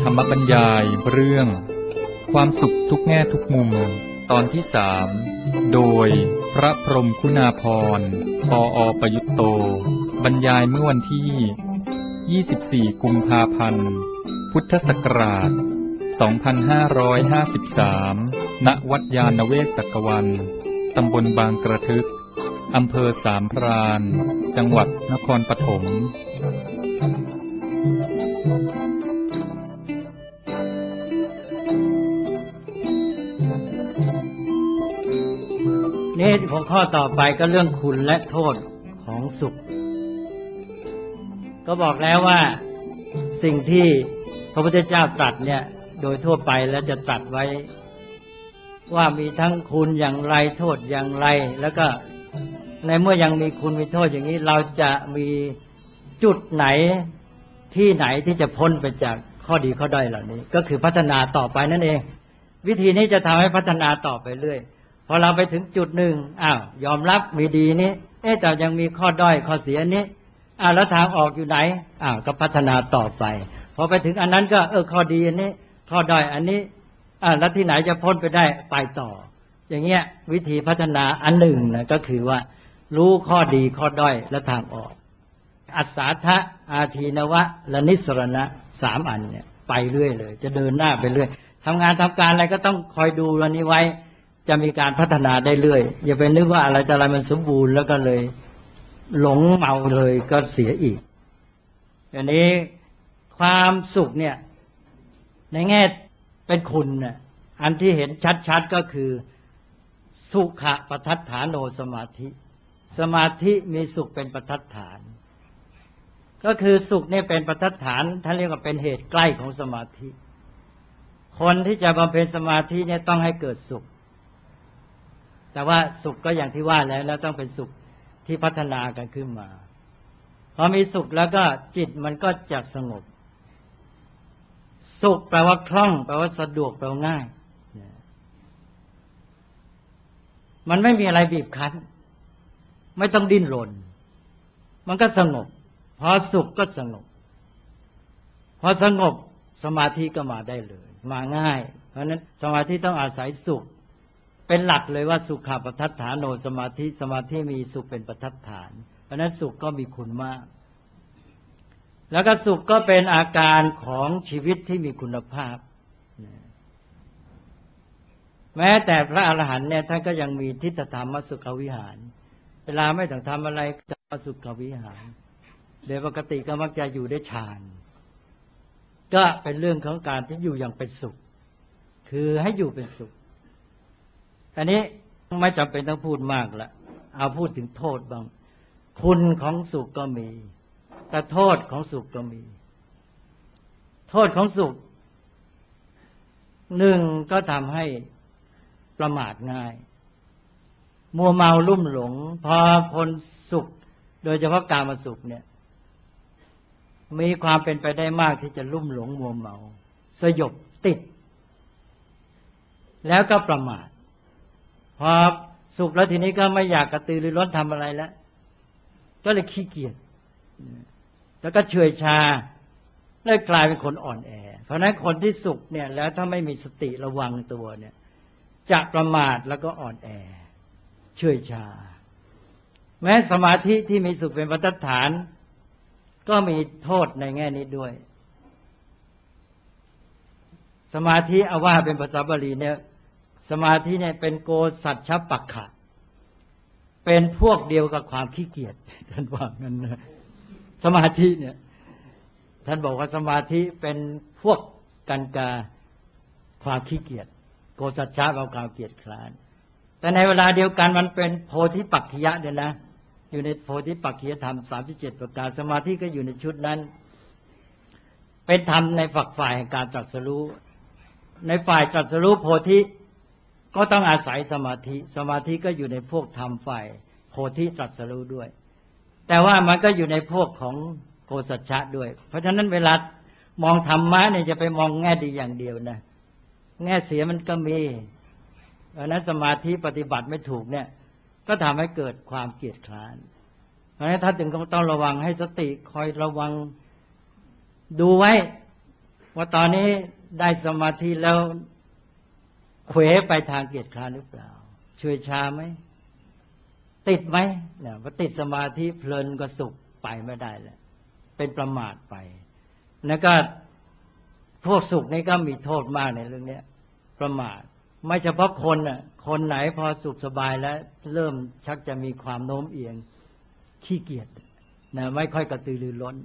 ธรรมบรรยายเรื่องความสุขทุกแง่ทุกมุมตอนที่3โดยพระพรหมคุณาภรณ์ปอประยุตโตบรรยายเมื่อวันที่24กุมภาพันธ์พุทธศักราช2553ณวัดยานเวศกวันตำบลบางกระทึกอำเภอสามพรานจังหวัดนครปฐมนี่หัวข้อต่อไปก็เรื่องคุณและโทษของสุขก็บอกแล้วว่าสิ่งที่พระพุทธเจ้าตรัสเนี่ยโดยทั่วไปแล้วจะตรัสไว้ว่ามีทั้งคุณอย่างไรโทษอย่างไรแล้วก็ในเมื่อยังมีคุณมีโทษอย่างนี้เราจะมีจุดไหนที่ไหนที่จะพ้นไปจากข้อดีข้อด้อยเหล่านี้ก็คือพัฒนาต่อไปนั่นเองวิธีนี้จะทำให้พัฒนาต่อไปเรื่อยพอเราไปถึงจุดหนึ่งยอมรับมีดีนี้แต่ยังมีข้อด้อยข้อเสียนี้แล้วทางออกอยู่ไหนก็พัฒนาต่อไปพอไปถึงอันนั้นก็ข้อดีอันนี้ข้อด้อยอันนี้แล้วที่ไหนจะพ้นไปได้ไปต่ออย่างเงี้ยวิธีพัฒนาอันหนึ่งนะก็คือว่ารู้ข้อดีข้อด้อยและทางออกอัศสาทะอาทีนวะและนิสรณะ3อันเนี่ยไปเรื่อยเลยจะเดินหน้าไปเรื่อยทำงานทำการอะไรก็ต้องคอยดูเรื่องนี้ไว้จะมีการพัฒนาได้เรื่อยอย่าไปนึกว่าอะไรจะอะไรมันสมบูรณ์แล้วก็เลยหลงเมาเลยก็เสียอีกอันนี้ความสุขเนี่ยในแง่เป็นคุณเนี่ยอันที่เห็นชัดๆก็คือสุขะปัฏฐฐานโนสมาธิสมาธิมีสุขเป็นปัฏฐฐานก็คือสุขเนี่ยเป็นปัฏฐฐานท่านเรียกว่าเป็นเหตุใกล้ของสมาธิคนที่จะบำเพ็ญสมาธิเนี่ยต้องให้เกิดสุขแต่ว่าสุขก็อย่างที่ว่าแล้วต้องเป็นสุขที่พัฒนากันขึ้นมาพอมีสุขแล้วก็จิตมันก็จะสงบสุขแปลว่าคล่องแปลว่าสะดวกแปลว่าง่ายมันไม่มีอะไรบีบคั้นไม่ต้องดิ้นรนมันก็สงบพอสุขก็สงบพอสงบสมาธิก็มาได้เลยมาง่ายเพราะนั้นสมาธิต้องอาศัยสุขเป็นหลักเลยว่าสุขะปัฏฐฐานโนสมาธิสมาธิมีสุขเป็นปัฏฐฐานเพราะนั้นสุขก็มีคุณมากแล้วก็สุขก็เป็นอาการของชีวิตที่มีคุณภาพแม้แต่พระอรหันต์เนี่ยท่านก็ยังมีทิฏฐธรรมสุขวิหารเวลาไม่ต้องทำอะไรจะสุขวิหารโดยปกติก็มักจะอยู่ได้ฌานก็เป็นเรื่องของการที่อยู่อย่างเป็นสุขคือให้อยู่เป็นสุขอันนี้ไม่จำเป็นต้องพูดมากละเอาพูดถึงโทษบ้างคุณของสุขก็มีแต่โทษของสุขก็มีโทษของสุขหนึ่งก็ทำให้ประมาทง่ายมัวเมาลุ่มหลงพอคนสุขโดยเฉพาะกามสุขเนี่ยมีความเป็นไปได้มากที่จะลุ่มหลงมัวเมาสยบติดแล้วก็ประมาทพอสุขแล้วทีนี้ก็ไม่อยากกระตือรือร้นทำอะไรแล้วก็เลยขี้เกียจแล้วก็เฉื่อยชาเลยกลายเป็นคนอ่อนแอเพราะฉะนั้นคนที่สุขเนี่ยแล้วถ้าไม่มีสติระวังตัวเนี่ยจะประมาทแล้วก็อ่อนแอเฉื่อยชาแม้สมาธิที่มีสุขเป็นปัฏฐฐานก็มีโทษในแง่นี้ด้วยสมาธิเอาว่าเป็นภาษาบาลีเนี่ยสมาธิเนี่ยเป็นโกสัจฉปักขะเป็นพวกเดียวกับความขี้เกียจท่านว่างั้นนะสมาธิเนี่ยท่านบอกว่าสมาธิเป็นพวกกันกาความขี้เกียจโกสัจฉะเอาความเกียจคร้านแต่ในเวลาเดียวกันมันเป็นโพธิปักขิยะเนี่ยนะอยู่ในโพธิปักขิยธรรม37ประการสมาธิก็อยู่ในชุดนั้นเป็นธรรมในฝักฝ่ายแห่งการตรัสรู้ในฝ่ายตรัสรู้โพธิก็ต้องอาศัยสมาธิสมาธิก็อยู่ในพวกธรรมฝ่ายโพธิตรัสรู้ด้วยแต่ว่ามันก็อยู่ในพวกของโกสัจฉะด้วยเพราะฉะนั้นเวลามองธรรมะเนี่ยจะไปมองแง่ดีอย่างเดียวนะแง่เสียมันก็มีเพราะนั้นสมาธิปฏิบัติไม่ถูกเนี่ยก็ทำให้เกิดความเกียจคร้านเพราะฉะนั้นถ้าถึงต้องระวังให้สติคอยระวังดูไว้ว่าตอนนี้ได้สมาธิแล้วเขวไปทางเกียจคร้านหรือเปล่าช่วยชาไหมติดไหมเนี่ยพอติดสมาธิเพลินก็สุขไปไม่ได้แล้วเป็นประมาทไปแล้วก็โทษสุขนี้ก็มีโทษมากในเรื่องนี้ประมาทไม่เฉพาะคนน่ะคนไหนพอสุขสบายแล้วเริ่มชักจะมีความโน้มเอียงขี้เกียจนะไม่ค่อยกระตือรือร้น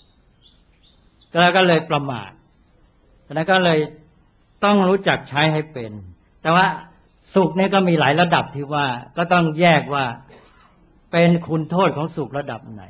ก็เลยประมาทแล้วก็เลยต้องรู้จักใช้ให้เป็นแต่ว่าสุขนี่ก็มีหลายระดับที่ว่าก็ต้องแยกว่าเป็นคุณโทษของสุขระดับไหน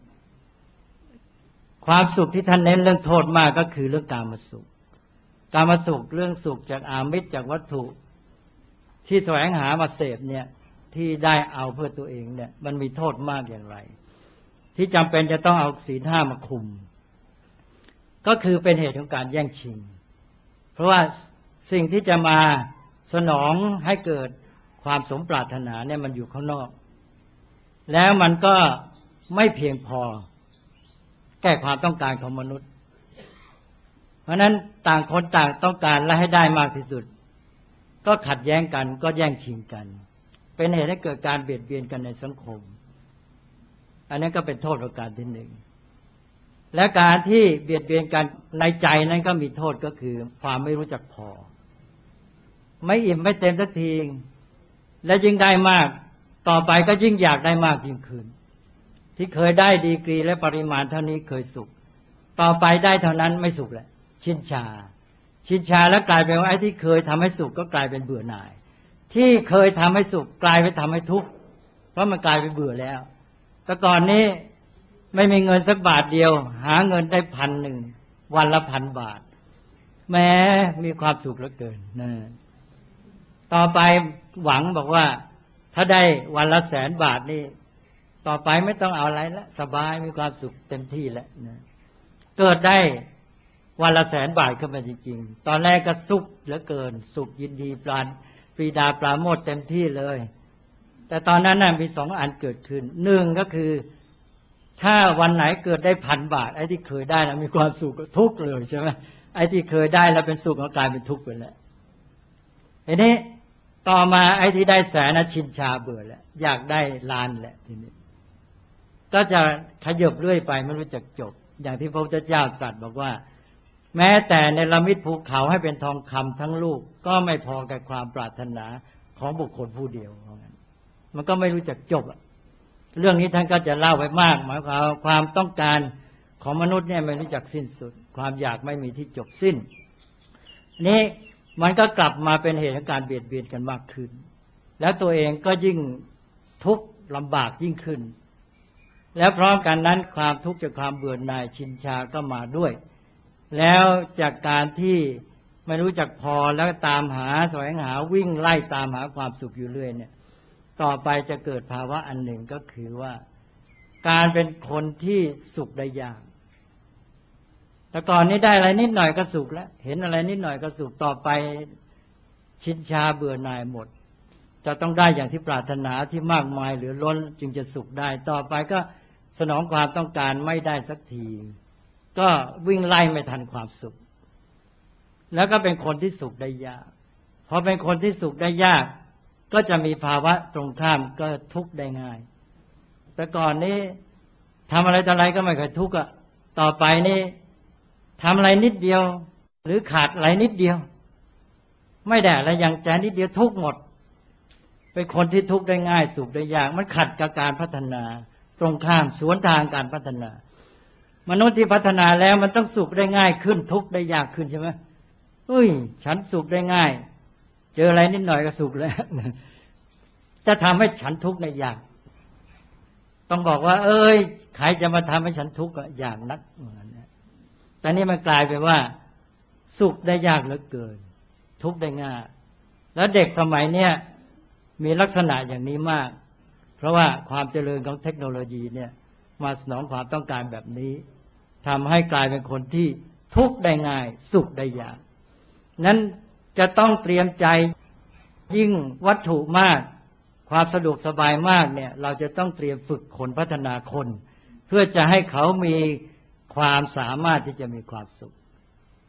ความสุขที่ท่านเน้นเรื่องโทษมากก็คือเรื่องกามสุขกามสุขเรื่องสุขจากอามิสจากวัตถุที่แสวงหามาเสพเนี่ยที่ได้เอาเพื่อตัวเองเนี่ยมันมีโทษมากอย่างไรที่จำเป็นจะต้องเอาศีลห้ามาคุมก็คือเป็นเหตุของการแย่งชิงเพราะว่าสิ่งที่จะมาสนองให้เกิดความสมปรารถนาเนี่ยมันอยู่ข้างนอกแล้วมันก็ไม่เพียงพอแก้ความต้องการของมนุษย์เพราะนั้นต่างคนต่างต้องการและให้ได้มากที่สุดก็ขัดแย้งกันก็แย่งชิงกันเป็นเหตุให้เกิดการเบียดเบียนกันในสังคมอันนี้ก็เป็นโทษประการที่หนึ่งและการที่เบียดเบียนกันในใจนั้นก็มีโทษก็คือความไม่รู้จักพอไม่อิ่มไม่เต็มสักทีและยิ่งได้มากต่อไปก็ยิ่งอยากได้มากยิ่งขึ้นที่เคยได้ดีกรีและปริมาณเท่านี้เคยสุขต่อไปได้เท่านั้นไม่สุขแล้วชินชาแล้วกลายเป็นว่าไอ้ที่เคยทำให้สุขก็กลายเป็นเบื่อหน่ายที่เคยทำให้สุขกลายไปทำให้ทุกข์เพราะมันกลายเป็นเบื่อแล้วแต่ก่อนนี้ไม่มีเงินสักบาทเดียวหาเงินได้1,000วันละ1,000 บาทแม้มีความสุขเหลือเกินนะต่อไปหวังบอกว่าถ้าได้วันละ100,000 บาทนี่ต่อไปไม่ต้องเอาอะไรแล้วสบายมีความสุขเต็มที่แล้วนะเกิดได้วันละ100,000 บาทขึ้นมาจริงๆตอนแรกก็สุขเหลือเกินสุขยินดีปรีดาปราโมทย์เต็มที่เลยแต่ตอนนั้นน่ะมี2 อันเกิดขึ้นหนึ่งก็คือถ้าวันไหนเกิดได้1,000 บาทไอ้ที่เคยได้แล้วมีความสุขก็ทุกข์เลยใช่ไหมไอ้ที่เคยได้แล้วเป็นสุขก็กลายเป็นทุกข์ไปแล้วทีนี้ต่อมาไอ้ที่ได้100,000ชินชาเบื่อแล้วอยากได้ล้านแหละทีนี้ก็จะขยับเรื่อยไปไม่รู้จักจบอย่างที่พระพุทธเจ้าตรัสบอกว่าแม้แต่ในละมิตภูเขาให้เป็นทองคำทั้งลูกก็ไม่พอแก่ความปรารถนาของบุคคลผู้เดียวมันก็ไม่รู้จักจบเรื่องนี้ท่านก็จะเล่าไปมากหมายความต้องการของมนุษย์เนี่ยไม่รู้จักสิ้นสุดความอยากไม่มีที่จบสิ้นนี้มันก็กลับมาเป็นเหตุของการเบียดเบียนกันมากขึ้นแล้วตัวเองก็ยิ่งทุกข์ลำบากยิ่งขึ้นแล้วพร้อมกันนั้นความทุกข์จากความเบื่อหน่ายชินชาก็มาด้วยแล้วจากการที่ไม่รู้จักพอแล้วตามหาแสวงหาวิ่งไล่ตามหาความสุขอยู่เรื่อยเนี่ยต่อไปจะเกิดภาวะอันหนึ่งก็คือว่าการเป็นคนที่สุขได้ยากแต่ก่อนนี้ได้อะไรนิดหน่อยก็สุขแล้วเห็นอะไรนิดหน่อยก็สุขต่อไปชินชาเบื่อหน่ายหมดจะต้องได้อย่างที่ปรารถนาที่มากมายเหลือล้นจึงจะสุขได้ต่อไปก็สนองความต้องการไม่ได้สักทีก็วิ่งไล่ไม่ทันความสุขแล้วก็เป็นคนที่สุขได้ยากพอเป็นคนที่สุขได้ยากก็จะมีภาวะตรงข้ามก็ทุกข์ได้ง่ายแต่ก่อนนี้ทำอะไรต่ออะไรก็ไม่เคยทุกข์อ่ะต่อไปนี้ทำอะไรนิดเดียวหรือขาดอะไรนิดเดียวไม่ได้อะไรอย่างแจนิดเดียวทุกข์หมดเป็นคนที่ทุกข์ได้ง่ายสุขได้ยากมันขัดกับการพัฒนาตรงข้ามสวนทางการพัฒนามนุษย์ที่พัฒนาแล้วมันต้องสุขได้ง่ายขึ้นทุกข์ได้ยากขึ้นใช่ไหมฉันสุขได้ง่ายเจออะไรนิดหน่อยก็สุขแล้วจะทำให้ฉันทุกข์ได้ยากต้องบอกว่าใครจะมาทำให้ฉันทุกข์ก็ยากนักแต่นี่มันกลายไปว่าสุขได้ยากเหลือเกินทุกข์ได้ง่ายแล้วเด็กสมัยเนี้ยมีลักษณะอย่างนี้มากเพราะว่าความเจริญของเทคโนโลยีเนี่ยมาสนองความต้องการแบบนี้ทำให้กลายเป็นคนที่ทุกข์ได้ง่ายสุขได้ยากนั้นจะต้องเตรียมใจยิ่งวัตถุมากความสะดวกสบายมากเนี่ยเราจะต้องเตรียมฝึกคนพัฒนาคนเพื่อจะให้เขามีความสามารถที่จะมีความสุข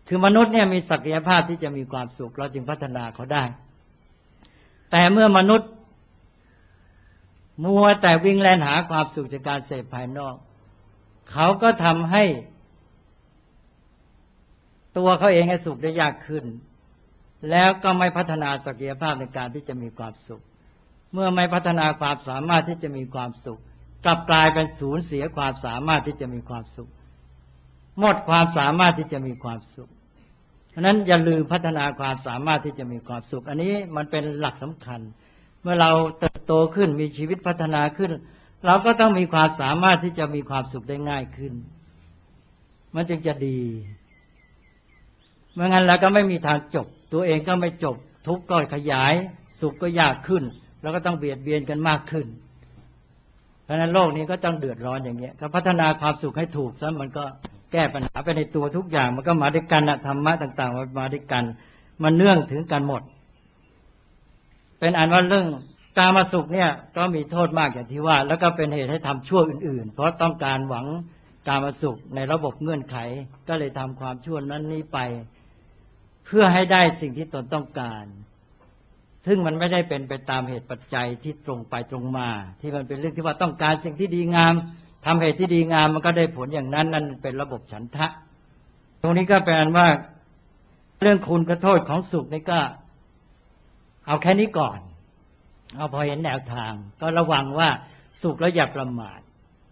คือมนุษย์เนี่ยมีศักยภาพที่จะมีความสุขเราจึงพัฒนาเขาได้แต่เมื่อมนุษย์มัวแต่วิ่งแล่นหาความสุขจากการเสพภายนอกเขาก็ทำให้ตัวเขาเองให้สุขได้ยากขึ้นแล้วก็ไม่พัฒนาศักยภาพในการที่จะมีความสุขเมื่อไม่พัฒนาความสามารถที่จะมีความสุขกลับกลายเป็นสูญเสียความสามารถที่จะมีความสุขหมดความสามารถที่จะมีความสุขเพราะนั้นอย่าลืมพัฒนาความสามารถที่จะมีความสุขอันนี้มันเป็นหลักสำคัญเมื่อเราเติบโตขึ้นมีชีวิตพัฒนาขึ้นเราก็ต้องมีความสามารถที่จะมีความสุขได้ง่ายขึ้นมันจึงจะดีเมื่องั้นเราก็ไม่มีทางจบตัวเองก็ไม่จบทุกข์ก็ขยายสุขก็ยากขึ้นแล้วก็ต้องเบียดเบียนกันมากขึ้นเพราะฉะนั้นโลกนี้ก็ต้องเดือดร้อนอย่างเงี้ยก็พัฒนาความสุขให้ถูกซะมันก็แก้ปัญหาไปในตัวทุกอย่างมันก็มาด้วยกันธรรมะต่างๆมันมาด้วยกันมันเนื่องถึงกันหมดเป็นอันว่าเรื่องกามสุขเนี่ยก็มีโทษมากอย่างที่ว่าแล้วก็เป็นเหตุให้ทำชั่วอื่นๆเพราะต้องการหวังกามสุขในระบบเงื่อนไขก็เลยทำความชั่วนั้นนี้ไปเพื่อให้ได้สิ่งที่ตนต้องการซึ่งมันไม่ได้เป็นไปตามเหตุปัจจัยที่ตรงไปตรงมาที่มันเป็นเรื่องที่ว่าต้องการสิ่งที่ดีงามทำเหตุที่ดีงามมันก็ได้ผลอย่างนั้นนั่นเป็นระบบฉันทะตรงนี้ก็แปลว่าเรื่องคุณกับโทษของสุขนี่ก็เอาแค่นี้ก่อนเอาพอเห็นแนวทางก็ระวังว่าสุขแล้วอย่าประมาท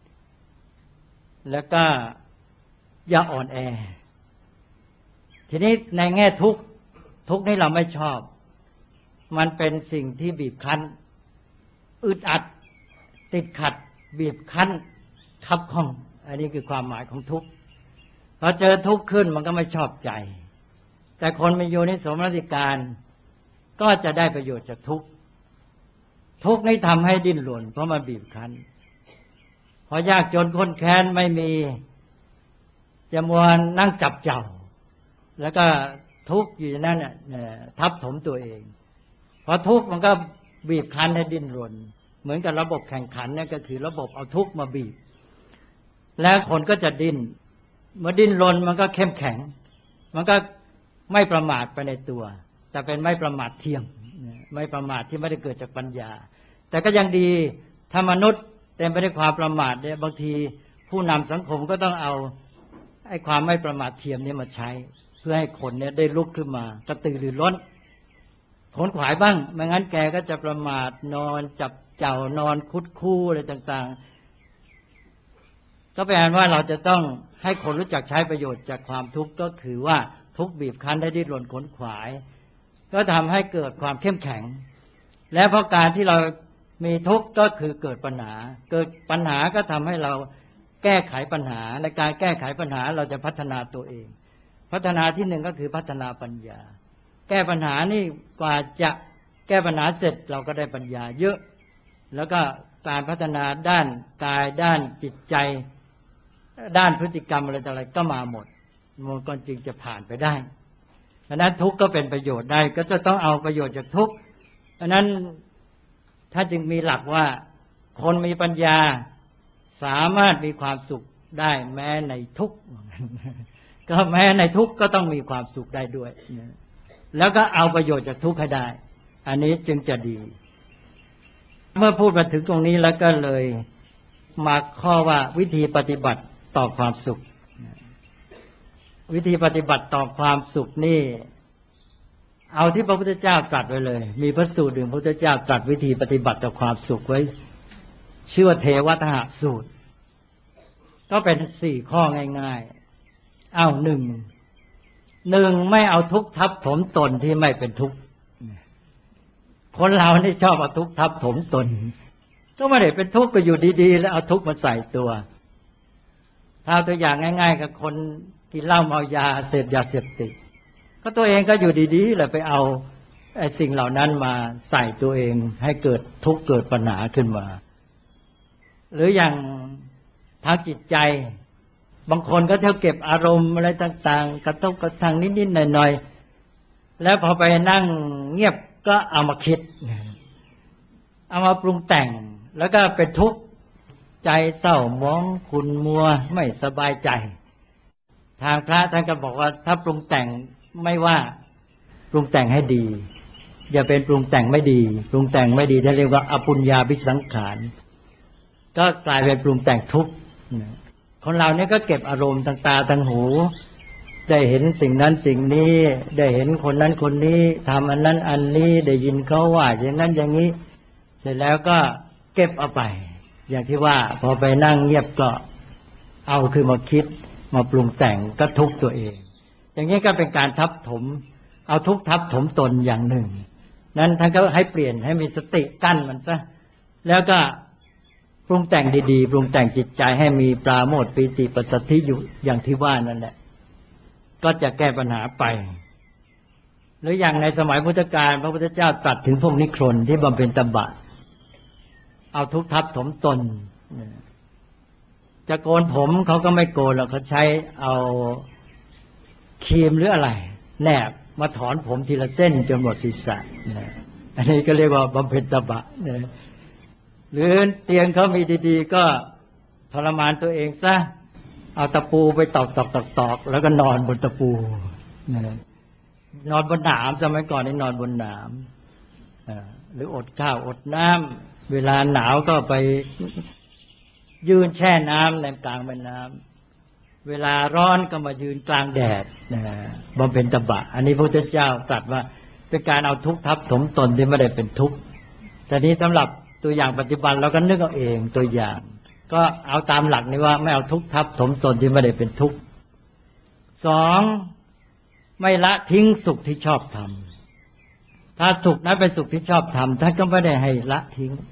แล้วก็อย่าอ่อนแอทีนี้ในแง่ทุกข์นี่เราไม่ชอบมันเป็นสิ่งที่บีบคั้นอึดอัดติดขัดบีบคั้นคับข้องอันนี้คือความหมายของทุกข์พอเจอทุกข์ขึ้นมันก็ไม่ชอบใจแต่คนมีโยนิโสมนสิการก็จะได้ประโยชน์จากทุกข์นี้ทำให้ดิ้นรนเพราะมันบีบคั้นพอยากจนข้นแค้นไม่มีจะมัวนั่งจับเจ้าแล้วก็ทุกข์อยู่นั่นน่ะทับถมตัวเองพอทุกข์มันก็บีบคั้นให้ดิ้นรนเหมือนกับระบบแข่งขันเนี่ยก็คือระบบเอาทุกข์มาบีบแล้วคนก็จะดิ้นเมื่อดิ้นรนมันก็เข้มแข็งมันก็ไม่ประมาทไปในตัวแต่เป็นไม่ประมาทเทียมไม่ประมาทที่ไม่ได้เกิดจากปัญญาแต่ก็ยังดีถ้ามนุษย์เต็มไปด้วยความประมาทเนี่ยบางทีผู้นำสังคมก็ต้องเอาไอ้ความไม่ประมาทเทียมนี้มาใช้เพื่อให้คนเนี่ยได้ลุกขึ้นมากระตือรือร้นขนขวายบ้างไม่งั้นแกก็จะประมาทนอนจับเจ้านอนคุดคู่อะไรต่างๆก็แปลว่าเราจะต้องให้คนรู้จักใช้ประโยชน์จากความทุกข์ก็คือว่าทุกข์บีบคั้นได้ดิ้นรนขนขวายก็ทำให้เกิดความเข้มแข็งและเพราะการที่เรามีทุกข์ก็คือเกิดปัญหาก็ทำให้เราแก้ไขปัญหาในการแก้ไขปัญหาเราจะพัฒนาตัวเองพัฒนาที่หนึ่งก็คือพัฒนาปัญญาแก้ปัญหานี่กว่าจะแก้ปัญหาเสร็จเราก็ได้ปัญญาเยอะแล้วก็การพัฒนาด้านกายด้านจิตใจด้านพฤติกรรมอะไรต่ออะไรก็มาหมดมันก็จึงจะผ่านไปได้เพราะนั้นทุกข์ก็เป็นประโยชน์ได้ก็จะต้องเอาประโยชน์จากทุกข์เพราะนั้นถ้าจึงมีหลักว่าคนมีปัญญาสามารถมีความสุขได้แม้ในทุกข์ก็แม้ในทุกข์ก็ต้องมีความสุขได้ด้วยแล้วก็เอาประโยชน์จากทุกข์ให้ได้อันนี้จึงจะดีเมื่อพูดมาถึงตรงนี้แล้วก็เลยมาข้อว่าวิธีปฏิบัติต่อความสุขวิธีปฏิบัติต่อความสุขนี่เอาที่พระพุทธเจ้าตรัสไว้เลยมีพระสูตรหนึ่งพระพุทธเจ้าตรัสวิธีปฏิบัติต่อความสุขไว้ชื่อว่าเทวทหสูตรก็เป็น4ข้อง่ายๆเอาหนึ่งไม่เอาทุกข์ทับถมตนที่ไม่เป็นทุกข์คนเรานี่ชอบเอาทุกข์ทับถมตนก็ไม่ได้เป็นทุกข์ก็อยู่ดีๆแล้วเอาทุกข์มาใส่ตัวถ้าตัวอย่างง่ายๆกับคนกินเหล้าเมายาเสพยาเสพติดก็ตัวเองก็อยู่ดีๆแหละไปเอาไอ้สิ่งเหล่านั้นมาใส่ตัวเองให้เกิดทุกข์เกิดปัญหาขึ้นมาหรืออย่างทางจิตใจบางคนก็เที่ยวเก็บอารมณ์อะไรต่างๆกระทบกระทั่งนิดๆหน่อยๆแล้วพอไปนั่งเงียบก็เอามาคิดเอามาปรุงแต่งแล้วก็เป็นทุกข์ใจเศร้าหมองขุ่นมัวไม่สบายใจแททางพระท่านก็บอกว่าถ้าปรุงแต่งไม่ว่าปรุงแต่งให้ดีอย่าเป็นปรุงแต่งไม่ดีปรุงแต่งไม่ดีท่านเรียกว่าอปุญญาภิสังขารก็กลายเป็นปรุงแต่งทุกข์คนเราเนี่ยก็เก็บอารมณ์ทางตาทางหูได้เห็นสิ่งนั้นสิ่งนี้ได้เห็นคนนั้นคนนี้ทำอันนั้นอันนี้ได้ยินเขาว่าอย่างนั้นอย่างนี้เสร็จแล้วก็เก็บเอาไปอย่างที่ว่าพอไปนั่งเงียบก็เอาคือมาคิดมาปรุงแต่งก็ทุกข์ตัวเองอย่างนี้ก็เป็นการทับถมเอาทุกข์ทับถมตนอย่างหนึ่งนั้นท่านก็ให้เปลี่ยนให้มีสติกั้นมันซะแล้วก็ปรุงแต่งดีๆปรุงแต่งจิตใจให้มีปราโมทย์ปีติปัสสัทธิอยู่อย่างที่ว่านั่นแหละก็จะแก้ปัญหาไปหรืออย่างในสมัยพุทธกาลพระพุทธเจ้าตรัสถึงพวกนิครนที่บำเพ็ญตบะเอาทุกข์ทับถมตนจะโกนผมเขาก็ไม่โกนหรอกเขาใช้เอาครีมหรืออะไรแนบมาถอนผมทีละเส้นจนหมดศีรษะอันนี้ก็เรียกว่าบำเพ็ญตบะหรือเตียงเขามีดีๆก็ทรมานตัวเองซะเอาตะปูไปตอกแล้วก็นอนบนตะปูนอนบนหนามสมัยก่อนนี่นอนบนหนามหรืออดข้าวอดน้ำเวลาหนาวก็ไปยืนแช่น้ำในกลางแม่น้ำเวลาร้อนก็มายืนกลางแดดบำเพ็ญตบะอันนี้พระพุทธเจ้าตรัสว่าเป็นการเอาทุกข์ทับถมตนที่ไม่ได้เป็นทุกข์แต่นี้สำหรับตัวอย่างปัจจุบันเราก็นึกเอาเองตัวอย่างก็เอาตามหลักนี้ว่าไม่เอาทุกข์ทับถมตนที่ไม่ได้เป็นทุกข์สองไม่ละทิ้งสุขที่ชอบทำถ้าสุขนั้นเป็นสุขที่ชอบทำท่านก็ไม่ได้ให้ละทิ้ง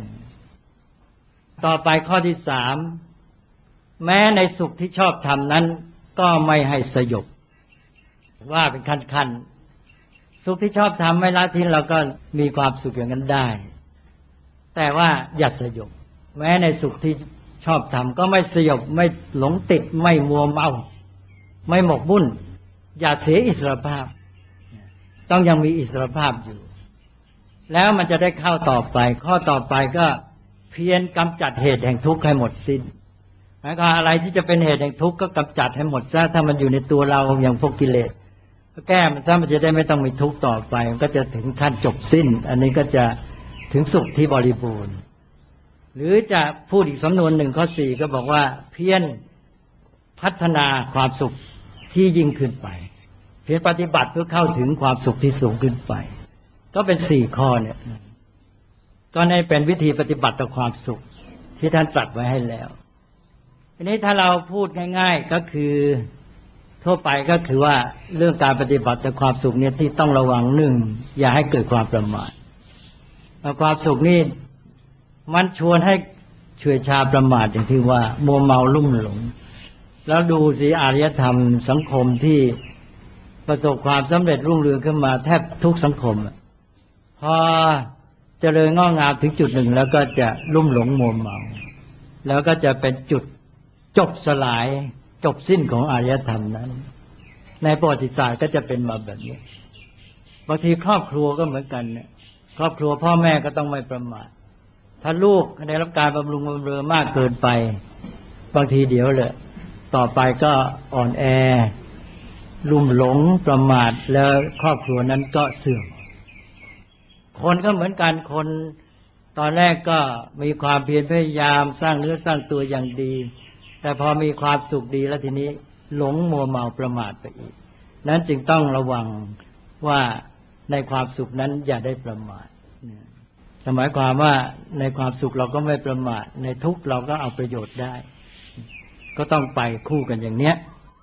ต่อไปข้อที่สามแม้ในสุขที่ชอบทำนั้นก็ไม่ให้สยบว่าเป็นขั้นๆสุขที่ชอบทำไม่ละทิ้งเราก็มีความสุขอย่างนั้นได้แต่ว่าอย่าสยบแม้ในสุขที่ชอบทำก็ไม่สยบไม่หลงติดไม่มัวเมาไม่หมกมุ่นอย่าเสียอิสรภาพต้องยังมีอิสรภาพอยู่แล้วมันจะได้เข้าต่อไปข้อต่อไปก็เพียรกำจัดเหตุแห่งทุกข์ให้หมดสิ้นแล้วก็อะไรที่จะเป็นเหตุแห่งทุกข์ก็กำจัดให้หมดซะถ้ามันอยู่ในตัวเราอย่างพวกกิเลสก็แก้มันซะมันจะได้ไม่ต้องมีทุกข์ต่อไปมันก็จะถึงขั้นจบสิ้นอันนี้ก็จะถึงสุขที่บริบูรณ์หรือจะพูดอีกสำนวนหนึ่งข้อ4ก็บอกว่าเพียรพัฒนาความสุขที่ยิ่งขึ้นไปเพียรปฏิบัติเพื่อเข้าถึงความสุขที่สูงขึ้นไปก็เป็น4ข้อเนี่ยก็ในเป็นวิธีปฏิบัติต่อความสุขที่ท่านตรัสไว้ให้แล้วทีนี้ถ้าเราพูดง่ายๆก็คือทั่วไปก็คือว่าเรื่องการปฏิบัติต่อความสุขเนี่ยที่ต้องระวังหนึ่งอย่าให้เกิดความประมาทความสุขนี่มันชวนให้เฉื่อยชาประมาทอย่างที่ว่ามัวเมาลุ่มหลงแล้วดูสิอารยธรรมสังคมที่ประสบความสำเร็จรุ่งเรืองขึ้นมาแทบทุกสังคมพอเจริญงอกงามถึงจุดหนึ่งแล้วก็จะลุ่มหลงมัวเมาแล้วก็จะเป็นจุดจบสลายจบสิ้นของอารยธรรมนั้นในประวัติศาสตร์ก็จะเป็นมาแบบนี้บางทีครอบครัวก็เหมือนกันเนี่ยครอบครัวพ่อแม่ก็ต้องไม่ประมาทถ้าลูกได้รับการบำรุงบำเรอมากเกินไปบางทีเดี๋ยวเลยต่อไปก็อ่อนแอลุ่มหลงประมาทแล้วครอบครัวนั้นก็เสื่อมคนก็เหมือนกันคนตอนแรกก็มีความเพียรพยายามสร้างเนื้อสร้างตัวอย่างดีแต่พอมีความสุขดีแล้วทีนี้หลงมัวเมาประมาทไปอีกนั้นจึงต้องระวังว่าในความสุขนั้นอย่าได้ประมาทหมายความว่าในความสุขเราก็ไม่ประมาทในทุกข์เราก็เอาประโยชน์ได้ก็ต้องไปคู่กันอย่างเนี้ย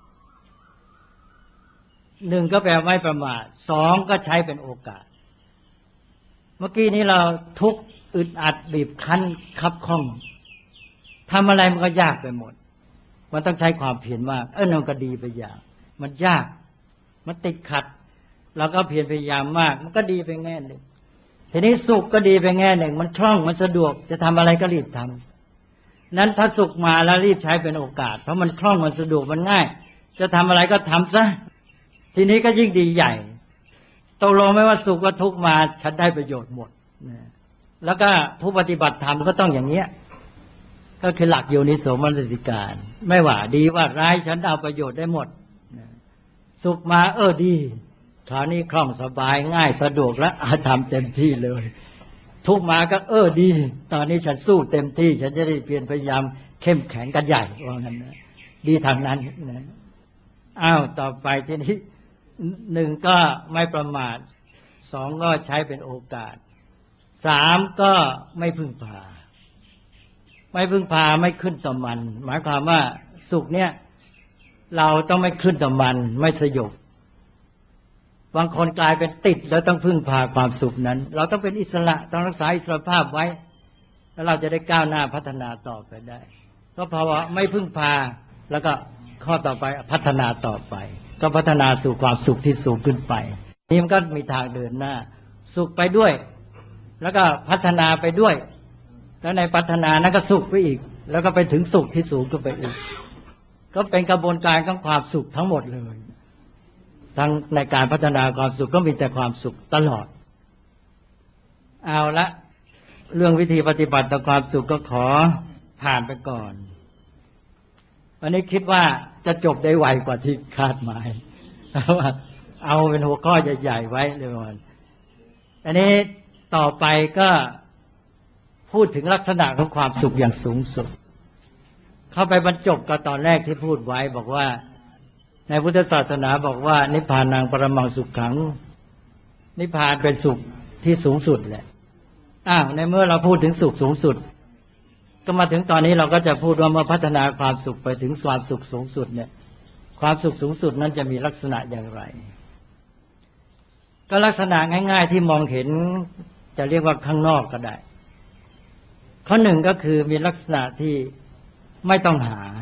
หนึ่งก็แปลไม่ประมาทสองก็ใช้เป็นโอกาสเมื่อกี้นี้เราทุกข์อึดอัดบีบคั้นคับข้องทำอะไรมันก็ยากไปหมดมันต้องใช้ความเพียรมากมันก็ดีไปอย่างมันยากมันติดขัดเราก็เพียรพยายามมากมันก็ดีไปแง่หนึ่งทีนี้สุขก็ดีไปแง่หนึ่งมันคล่องมันสะดวกจะทำอะไรก็รีบทำนั้นถ้าสุขมาแล้วรีบใช้เป็นโอกาสเพราะมันคล่องมันสะดวกมันง่ายจะทำอะไรก็ทำซะทีนี้ก็ยิ่งดีใหญ่ตกลงไม่ว่าสุขว่าทุกข์มาฉันได้ประโยชน์หมดแล้วก็ผู้ปฏิบัติธรรมก็ต้องอย่างเนี้ยก็คือหลักโยนิโสมนสิการไม่ว่าดีว่าร้ายฉันเอาประโยชน์ได้หมดสุขมาดีคราวนี้คล่องสบายง่ายสะดวกแล้วทำเต็มที่เลยทุกข์มาก็ดีตอนนี้ฉันสู้เต็มที่ฉันจะได้เพียรพยายามเข้มแข็งกันใหญ่ว่างั้นนะดีทางนั้นนะต่อไปทีนี้หนึ่งก็ไม่ประมาทสองก็ใช้เป็นโอกาสสามก็ไม่พึ่งพาไม่ขึ้นต่อมันหมายความว่าสุขเนี่ยเราต้องไม่ขึ้นต่อมันไม่สยบบางคนกลายเป็นติดแล้วต้องพึ่งพาความสุขนั้นเราต้องเป็นอิสระต้องรักษาอิสรภาพไว้แล้วเราจะได้ก้าวหน้าพัฒนาต่อไปได้ก็เพราะว่าไม่พึ่งพาแล้วก็ข้อต่อไปพัฒนาต่อไปก็พัฒนาสู่ความสุขที่สูงขึ้นไปนี่มันก็มีทางเดินหน้าสุขไปด้วยแล้วก็พัฒนาไปด้วยแล้วในพัฒนานั้นก็สุขไปอีกแล้วก็ไปถึงสุขที่สูงขึ้นไปอีกก็เป็นกระบวนการของความสุขทั้งหมดเลยทั้งในการพัฒนาความสุขก็มีแต่ความสุขตลอดเอาละเรื่องวิธีปฏิบัติต่อความสุขก็ขอผ่านไปก่อนวันนี้คิดว่าจะจบได้ไวกว่าที่คาดหมายเอาเป็นหัวข้อใหญ่ๆไว้เลยวันอันนี้ต่อไปก็พูดถึงลักษณะของความสุขอย่างสูงสุดเข้าไปบรรจบกับตอนแรกที่พูดไว้บอกว่าในพุทธศาสนาบอกว่านิพพานังปรมังสุขขังนิพพานเป็นสุขที่สูงสุดแหละในเมื่อเราพูดถึงสุขสูงสุดก็มาถึงตอนนี้เราก็จะพูดว่าเมื่อพัฒนาความสุขไปถึงความสุขสูงสุดเนี่ยความสุขสูงสุดนั้นจะมีลักษณะอย่างไรก็ลักษณะง่ายๆที่มองเห็นจะเรียกว่าข้างนอกก็ได้ข้อหนึ่งก็คือมีลักษณะที่ไม่ต้องหา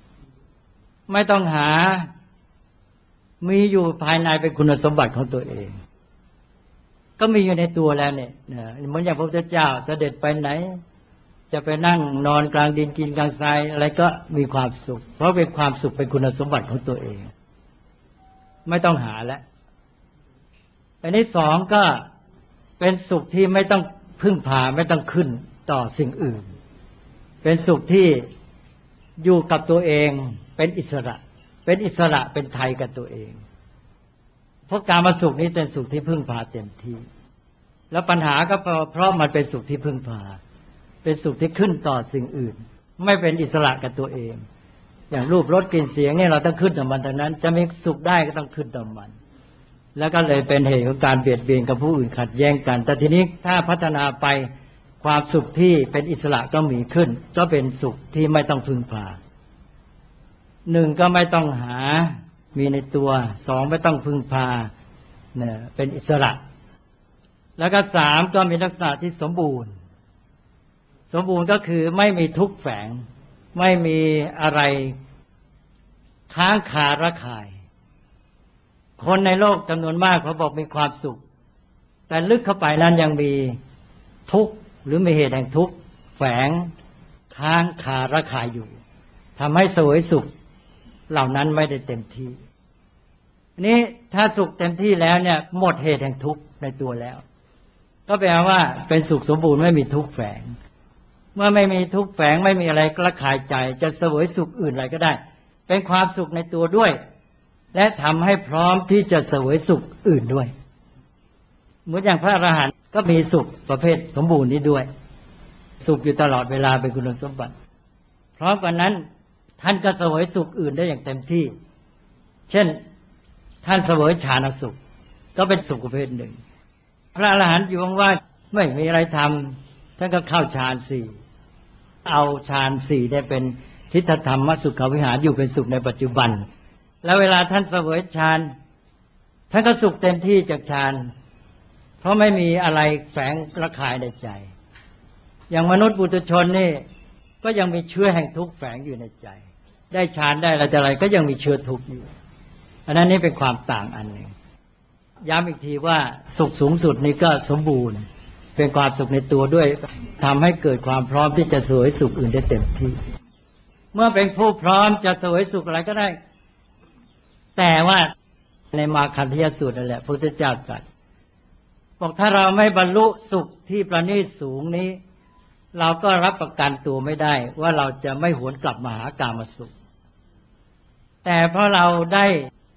มีอยู่ภายในเป็นคุณสมบัติของตัวเองก็มีอยู่ในตัวแล้วเนี่ยเหมือนอย่างพระพุทธเจ้าเสด็จไปไหนจะไปนั่งนอนกลางดินกินกลางทรายอะไรก็มีความสุขเพราะเป็นความสุขเป็นคุณสมบัติของตัวเองไม่ต้องหาแล้วอันนี้สองก็เป็นสุขที่ไม่ต้องพึ่งพาไม่ต้องขึ้นต่อสิ่งอื่นเป็นสุขที่อยู่กับตัวเองเป็นอิสระเป็นไทยกับตัวเองเพราะการมาสุขนี้เป็นสุขที่พึ่งพาเต็มที่แล้วปัญหาก็เพราะมันเป็นสุขที่พึ่งพาเป็นสุขที่ขึ้นต่อสิ่งอื่นไม่เป็นอิสระกับตัวเองอย่างรูปรสกลิ่นเสียงเนี่ยเราต้องขึ้นต่อมันทั้งนั้นจะมีสุขได้ก็ต้องขึ้นต่อมันแล้วก็เลยเป็นเหตุของการเบียดเบียนกับผู้อื่นขัดแย้งกันแต่ทีนี้ถ้าพัฒนาไปความสุขที่เป็นอิสระก็มีขึ้นก็เป็นสุขที่ไม่ต้องพึ่งพาหนึ่งก็ไม่ต้องหามีในตัวสองไม่ต้องพึ่งพาเนี่ยเป็นอิสระแล้วก็สามก็มีลักษณะที่สมบูรณ์ก็คือไม่มีทุกข์แฝงไม่มีอะไรค้างคาระคายคนในโลกจำนวนมากเขาบอกมีความสุขแต่ลึกเข้าไปนั้นยังมีทุกข์หรือมีเหตุแห่งทุกข์แฝงค้างคาระคายอยู่ทำให้เสวยสุขเหล่านั้นไม่ได้เต็มที่นี้ถ้าสุขเต็มที่แล้วเนี่ยหมดเหตุแห่งทุกข์ในตัวแล้วก็แปลว่าเป็นสุขสมบูรณ์ไม่มีทุกข์แฝงเมื่อไม่มีทุกข์แฝงไม่มีอะไรระคายใจจะเสวยสุขอื่นอะไรก็ได้เป็นความสุขในตัวด้วยและทำให้พร้อมที่จะเสวยสุขอื่นด้วยเหมือนอย่างพระอรหันต์ก็มีสุขประเภทสมบูรณ์นี้ด้วยสุขอยู่ตลอดเวลาเป็นคุณสมบัติพร้อมกันนั้นท่านก็เสวยสุขอื่นได้อย่างเต็มที่เช่นท่านเสวยฌานสุขก็เป็นสุขประเภทหนึ่งพระอรหันต์อยู่ว่างๆไม่มีอะไรทำท่านก็เข้าฌานสี่เอาฌานสี่ได้เป็นทิฏฐธรรมสุขวิหารอยู่เป็นสุขในปัจจุบันแล้วเวลาท่านเสวยฌานท่านก็สุขเต็มที่จากฌานเพราะไม่มีอะไรแฝงระคายในใจอย่างมนุษย์ปุถุชนนี่ก็ยังมีเชื้อแห่งทุกข์แฝงอยู่ในใจได้ฌานได้อะไรก็ยังมีเชื้อทุกข์อยู่อันนั้นนี่เป็นความต่างอันหนึ่งย้ำอีกทีว่าสุขสูงสุดนี้ก็สมบูรณ์เป็นความสุขในตัวด้วยทำให้เกิดความพร้อมที่จะเสวยสุขอื่นได้เต็มที่เมื่อเป็นผู้พร้อมจะเสวยสุขอะไรก็ได้แต่ว่าในมาคันธยสูตรนั่นแหละพระพุทธเจ้าตรัสบอกถ้าเราไม่บรรลุสุขที่ประณีตสูงนี้เราก็รับประกันตัวไม่ได้ว่าเราจะไม่หวนกลับมาหากามสุขแต่เพราะเราได้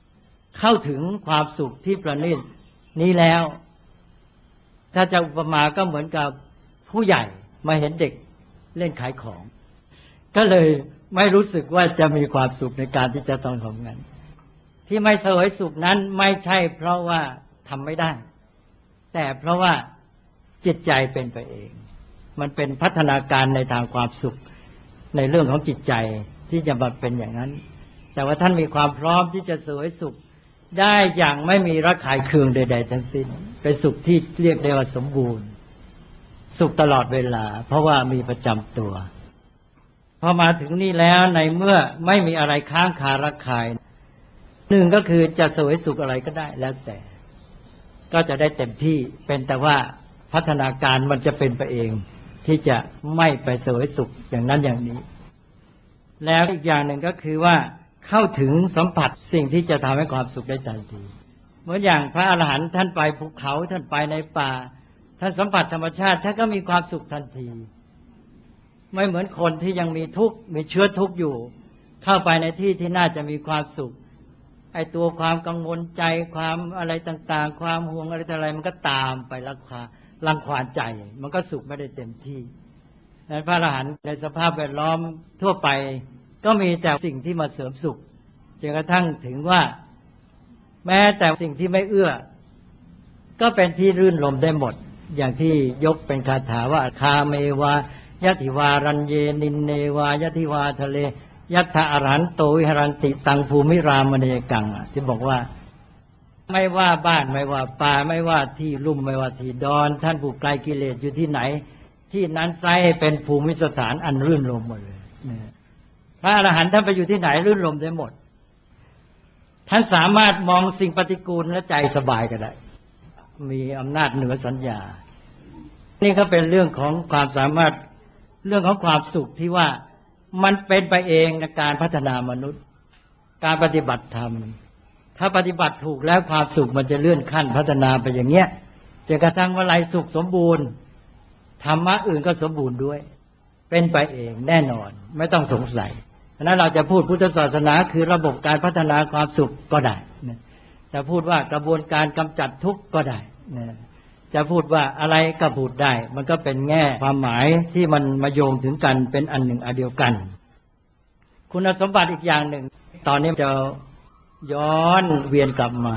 เข้าถึงความสุขที่ประณีตนี้แล้ว ถ้าจะอุปมาก็เหมือนกับผู้ใหญ่มาเห็นเด็กเล่นขายของก็เลยไม่รู้สึกว่าจะมีความสุขในการที่จะต้องทำงานที่ไม่เสวยสุขนั้นไม่ใช่เพราะว่าทำไม่ได้แต่เพราะว่าจิตใจเป็นไปเองมันเป็นพัฒนาการในทางความสุขในเรื่องของจิตใจที่จะมาเป็นอย่างนั้นแต่ว่าท่านมีความพร้อมที่จะเสวยสุขได้อย่างไม่มีระคายเคืองใดๆทั้งสิ้นเป็นสุขที่เรียกได้ว่าสมบูรณ์สุขตลอดเวลาเพราะว่ามีประจำตัวพอมาถึงนี่แล้วในเมื่อไม่มีอะไรค้างคาระคายหนึ่งก็คือจะเสวยสุขอะไรก็ได้แล้วแต่ก็จะได้เต็มที่เป็นแต่ว่าพัฒนาการมันจะเป็นไปเองที่จะไม่ไปเสวยสุขอย่างนั้นอย่างนี้แล้วอีกอย่างหนึ่งก็คือว่าเข้าถึงสัมผัสสิ่งที่จะทำให้ความสุขได้ทันทีเหมือนอย่างพระอรหันต์ท่านไปภูเขาท่านไปในป่าท่านสัมผัสธรรมชาติท่านก็มีความสุขทันทีไม่เหมือนคนที่ยังมีทุกข์มีเชื้อทุกข์อยู่เข้าไปในที่ที่น่าจะมีความสุขไอ้ตัวความกังวลใจความอะไรต่างๆความห่วงอะไรต่ออะไรมันก็ตามไปรังควานใจมันก็สุขไม่ได้เต็มที่ดังนั้นพระอรหันต์ในสภาพแวดล้อมทั่วไปก็มีแต่สิ่งที่มาเสริมสุขจนกระทั่งถึงว่าแม้แต่สิ่งที่ไม่เอื้อก็เป็นที่รื่นรมได้หมดอย่างที่ยกเป็นคาถาว่าคาเมวายะทิวารัญเยนินเนวายะทิวาทะเลยัตถะอรหันโตวิหรันติตังภูมิรามณีกังที่บอกว่าไม่ว่าบ้านไม่ว่าป่าไม่ว่าที่ลุ่มไม่ว่าที่ดอนท่านผู้ไกลกิเลสอยู่ที่ไหนที่นั้นไซให้เป็นภูมิสถานอันรื่นรมหมดเลยพระอรหันต์ท่านไปอยู่ที่ไหนรื่นรมได้หมดท่านสามารถมองสิ่งปฏิกูลและใจสบายก็ได้มีอำนาจเหนือสัญญานี่ก็เป็นเรื่องของความสามารถเรื่องของความสุขที่ว่ามันเป็นไปเองในการพัฒนามนุษย์การปฏิบัติธรรมถ้าปฏิบัติถูกแล้วความสุขมันจะเลื่อนขั้นพัฒนาไปอย่างเงี้ยจนกระทั่งว่าไรสุขสมบูรณ์ธรรมะอื่นก็สมบูรณ์ด้วยเป็นไปเองแน่นอนไม่ต้องสงสัยเพราะนั้นเราจะพูดพุทธศาสนาคือระบบการพัฒนาความสุขก็ได้จะพูดว่ากระบวนการกำจัดทุกข์ก็ได้จะพูดว่าอะไรก็พูดได้มันก็เป็นแง่ความหมายที่มันมาโยงถึงกันเป็นอันหนึ่งอันเดียวกันคุณสมบัติอีกอย่างหนึ่งตอนนี้จะย้อนเวียนกลับมา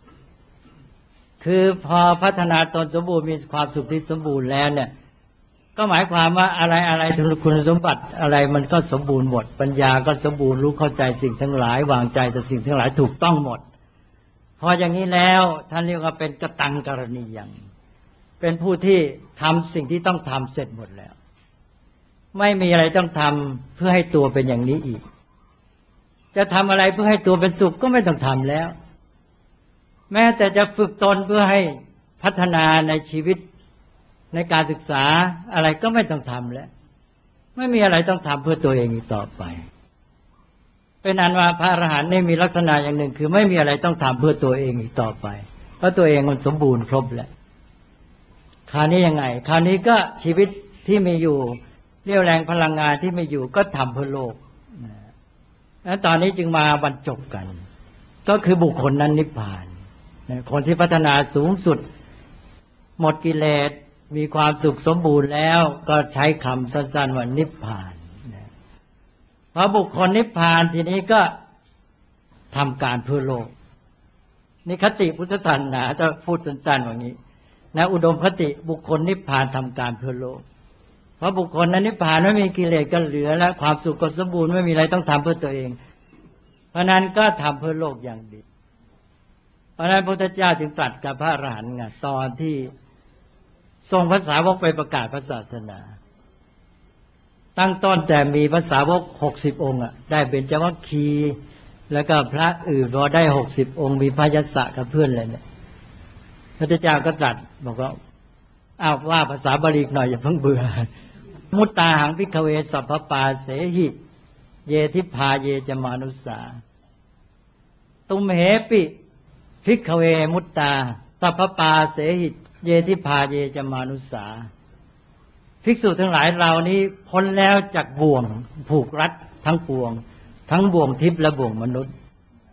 คือพอพัฒนาตนสมบูรณ์มีความสุขที่สมบูรณ์แล้วเนี่ยก็หมายความว่าอะไรถึงคุณสมบัติอะไรมันก็สมบูรณ์หมดปัญญาก็สมบูรณ์รู้เข้าใจสิ่งทั้งหลายวางใจต่อสิ่งทั้งหลายถูกต้องหมดพออย่างนี้แล้วท่านเรียกว่าเป็นกตังกรณียังเป็นผู้ที่ทำสิ่งที่ต้องทำเสร็จหมดแล้วไม่มีอะไรต้องทำเพื่อให้ตัวเป็นอย่างนี้อีกจะทำอะไรเพื่อให้ตัวเป็นสุขก็ไม่ต้องทำแล้วแม้แต่จะฝึกตนเพื่อให้พัฒนาในชีวิตในการศึกษาอะไรก็ไม่ต้องทำแล้วไม่มีอะไรต้องทำเพื่อตัวเองอีกต่อไปเป็นอันว่าพระอรหันต์นี่มีลักษณะอย่างหนึ่งคือไม่มีอะไรต้องทำเพื่อตัวเองอีกต่อไปเพราะตัวเองมันสมบูรณ์ครบแล้วคราวนี้ยังไงคราวนี้ก็ชีวิตที่มีอยู่เรี่ยวแรงพลังงานที่มีอยู่ก็ทำเพื่อโลกแล้วตอนนี้จึงมาบรรจบกันก็คือบุคคลนั้นนิพพานคนที่พัฒนาสูงสุดหมดกิเลสมีความสุขสมบูรณ์แล้วก็ใช้คำสั้นๆว่านิพพานพอบุคคลนิพพานทีนี้ก็ทำการเพื่อโลกนี่คติพุทธศาสนาจะพูดสั้นๆอย่างนี้นะอุดมคติบุคคลนิพพานทำการเพื่อโลกเพราะบุคคลนั้นนิพพานไม่มีกิเลสก็เหลือแล้วความสุขก็สมบูรณ์ไม่มีอะไรต้องทำเพื่อตัวเองเพราะนั้นก็ทำเพื่อโลกอย่างดีเพราะนั้นพระพุทธเจ้าจึงตรัสกับพระอรหันต์ไงตอนที่ทรงพระสาวกไปประกาศพระศาสนาตั้งต้นแต่มีพระสาวก60 องค์ได้เบญจวัคคีย์แล้วก็พระอื่นพอได้60 องค์มีพระยศกับเพื่อนเลยเนี่ยพระพุทธเจ้าก็ตรัสบอกว่าว่าภาษาบาลีหน่อยอย่าเพิ่งเบื่อมุตตาหังภิกขเวสัพพปาเสหิเยทิพาเยจมานุสาตุมเหปิภิกขเวมุตตาสัพพปาเสหิเยทิพาเยจมานุสาภิกษุทั้งหลายเหล่านี้พ้นแล้วจากบ่วงผูกรัดทั้งปวงทั้งบ่วงทิพย์และบ่วงมนุษย์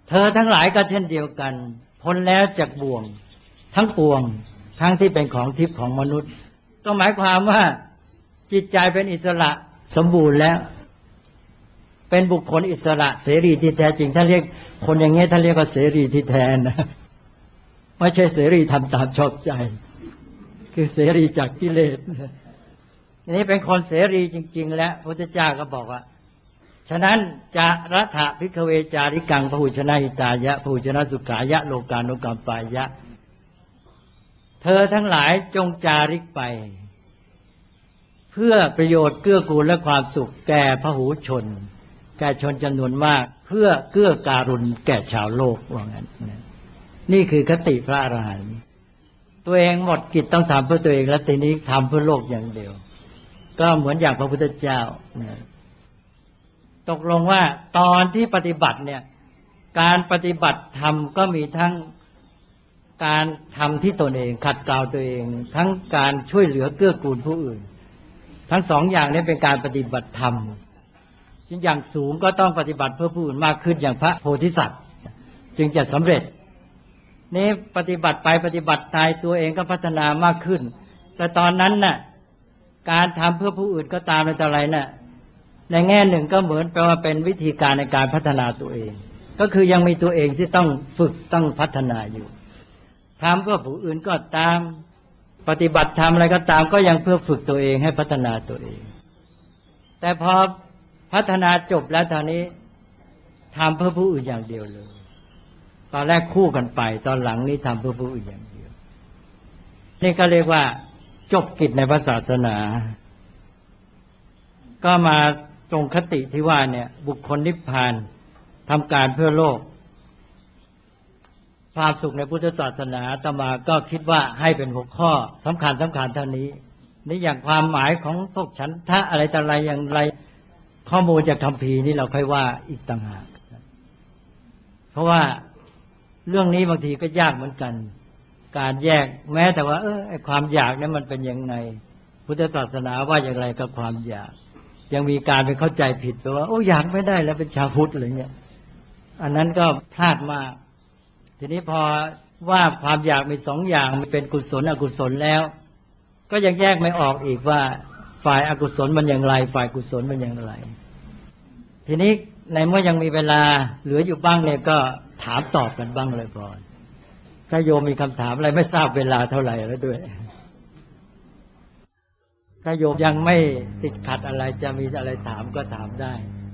เธอทั้งหลายก็เช่นเดียวกันพ้นแล้วจากบ่วงทั้งปวงทั้งที่เป็นของทิพย์ของมนุษย์ก็หมายความว่าจิตใจเป็นอิสระสมบูรณ์แล้วเป็นบุคคลอิสระเสรีที่แท้จริงถ้าเรียกคนอย่างนี้ถ้าเรียกว่าเสรีที่แท้นะไม่ใช่เสรีทำตามชอบใจคือเสรีจากกิเลสนี่เป็นคนเสรีจริงๆแล้วพระพุทธเจ้าก็บอกว่าฉะนั้นจารัฐะภิกขเวจาริกังพหุชนะหิตายะพหุชนะสุขายะโลกานุกัมปายะเธอทั้งหลายจงจาริกไปเพื่อประโยชน์เกื้อกูลและความสุขแก่พหูชนแก่ชนจำนวนมากเพื่อเกื้อการุณแก่ชาวโลกว่างั้นนี่คือคติพระอรหันต์ตัวเองหมดกิจต้องทำเพื่อตัวเองแล้วทีนี้ทำเพื่อโลกอย่างเดียวก็เหมือนอย่างพระพุทธเจ้าตกลงว่าตอนที่ปฏิบัติเนี่ยการปฏิบัติธรรมก็มีทั้งการทำที่ตนเองขัดเกลาตัวเองทั้งการช่วยเหลือเกื้อกูลผู้อื่นทั้งสองอย่างนี้เป็นการปฏิบัติธรรมจึงอย่างสูงก็ต้องปฏิบัติเพื่อผู้อื่นมากขึ้นอย่างพระโพธิสัตว์จึงจะสำเร็จนี้ปฏิบัติไปปฏิบัติตายตัวเองก็พัฒนามากขึ้นแต่ตอนนั้นน่ะการทำเพื่อผู้อื่นก็ตามในแต่ไรน่ะในแง่หนึ่งก็เหมือนแปลว่าเป็นวิธีการในการพัฒนาตัวเองก็คือยังมีตัวเองที่ต้องฝึกต้องพัฒนาอยู่ทำเพื่อผู้อื่นก็ตามปฏิบัติทำอะไรก็ตามก็ยังเพื่อฝึกตัวเองให้พัฒนาตัวเองแต่พอพัฒนาจบแล้วตอนนี้ทำเพื่อผู้อื่นอย่างเดียวเลยตอนแรกคู่กันไปตอนหลังนี้ทำเพื่อผู้อื่นอย่างเดียวนี่ก็เรียกว่าจบกิจในพระศาสนาก็มาตรงคติที่ว่าเนี่ยบุคคลนิพพานทำการเพื่อโลกความสุขในพุทธศาสนาอาตมาก็คิดว่าให้เป็นหัวข้อสำคัญเท่านี้นี่อย่างความหมายของพวกฉันทะอะไรต่ออะไรอย่างไรข้อมูลจากคัมภีร์นี่เราค่อยว่าอีกต่างหากเพราะว่าเรื่องนี้บางทีก็ยากเหมือนกันการแยกแม้แต่ว่าไอ้ความอยากนั้นมันเป็นยังไงพุทธศาสนาว่าอย่างไรกับความอยากยังมีการไปเข้าใจผิดไปว่าอยากไม่ได้แล้วเป็นชาวพุทธอะไรเงี้ยอันนั้นก็พลาดมากทีนี้พอว่าความอยากมีสองอย่างมันเป็นกุศลอกุศลแล้วก็ยังแยกไม่ออกอีกว่าฝ่ายอกุศลมันอย่างไรฝ่ายกุศลมันอย่างไรทีนี้ในเมื่อยังมีเวลาเหลืออยู่บ้างเนี่ยก็ถามตอบกันบ้างเลยพอถ้าโยมมีคำถามอะไรไม่ทราบเวลาเท่าไหร่แล้วด้วยถ้าโยมยังไม่ติดขัดอะไรจะมีอะไรถามก็ถามได้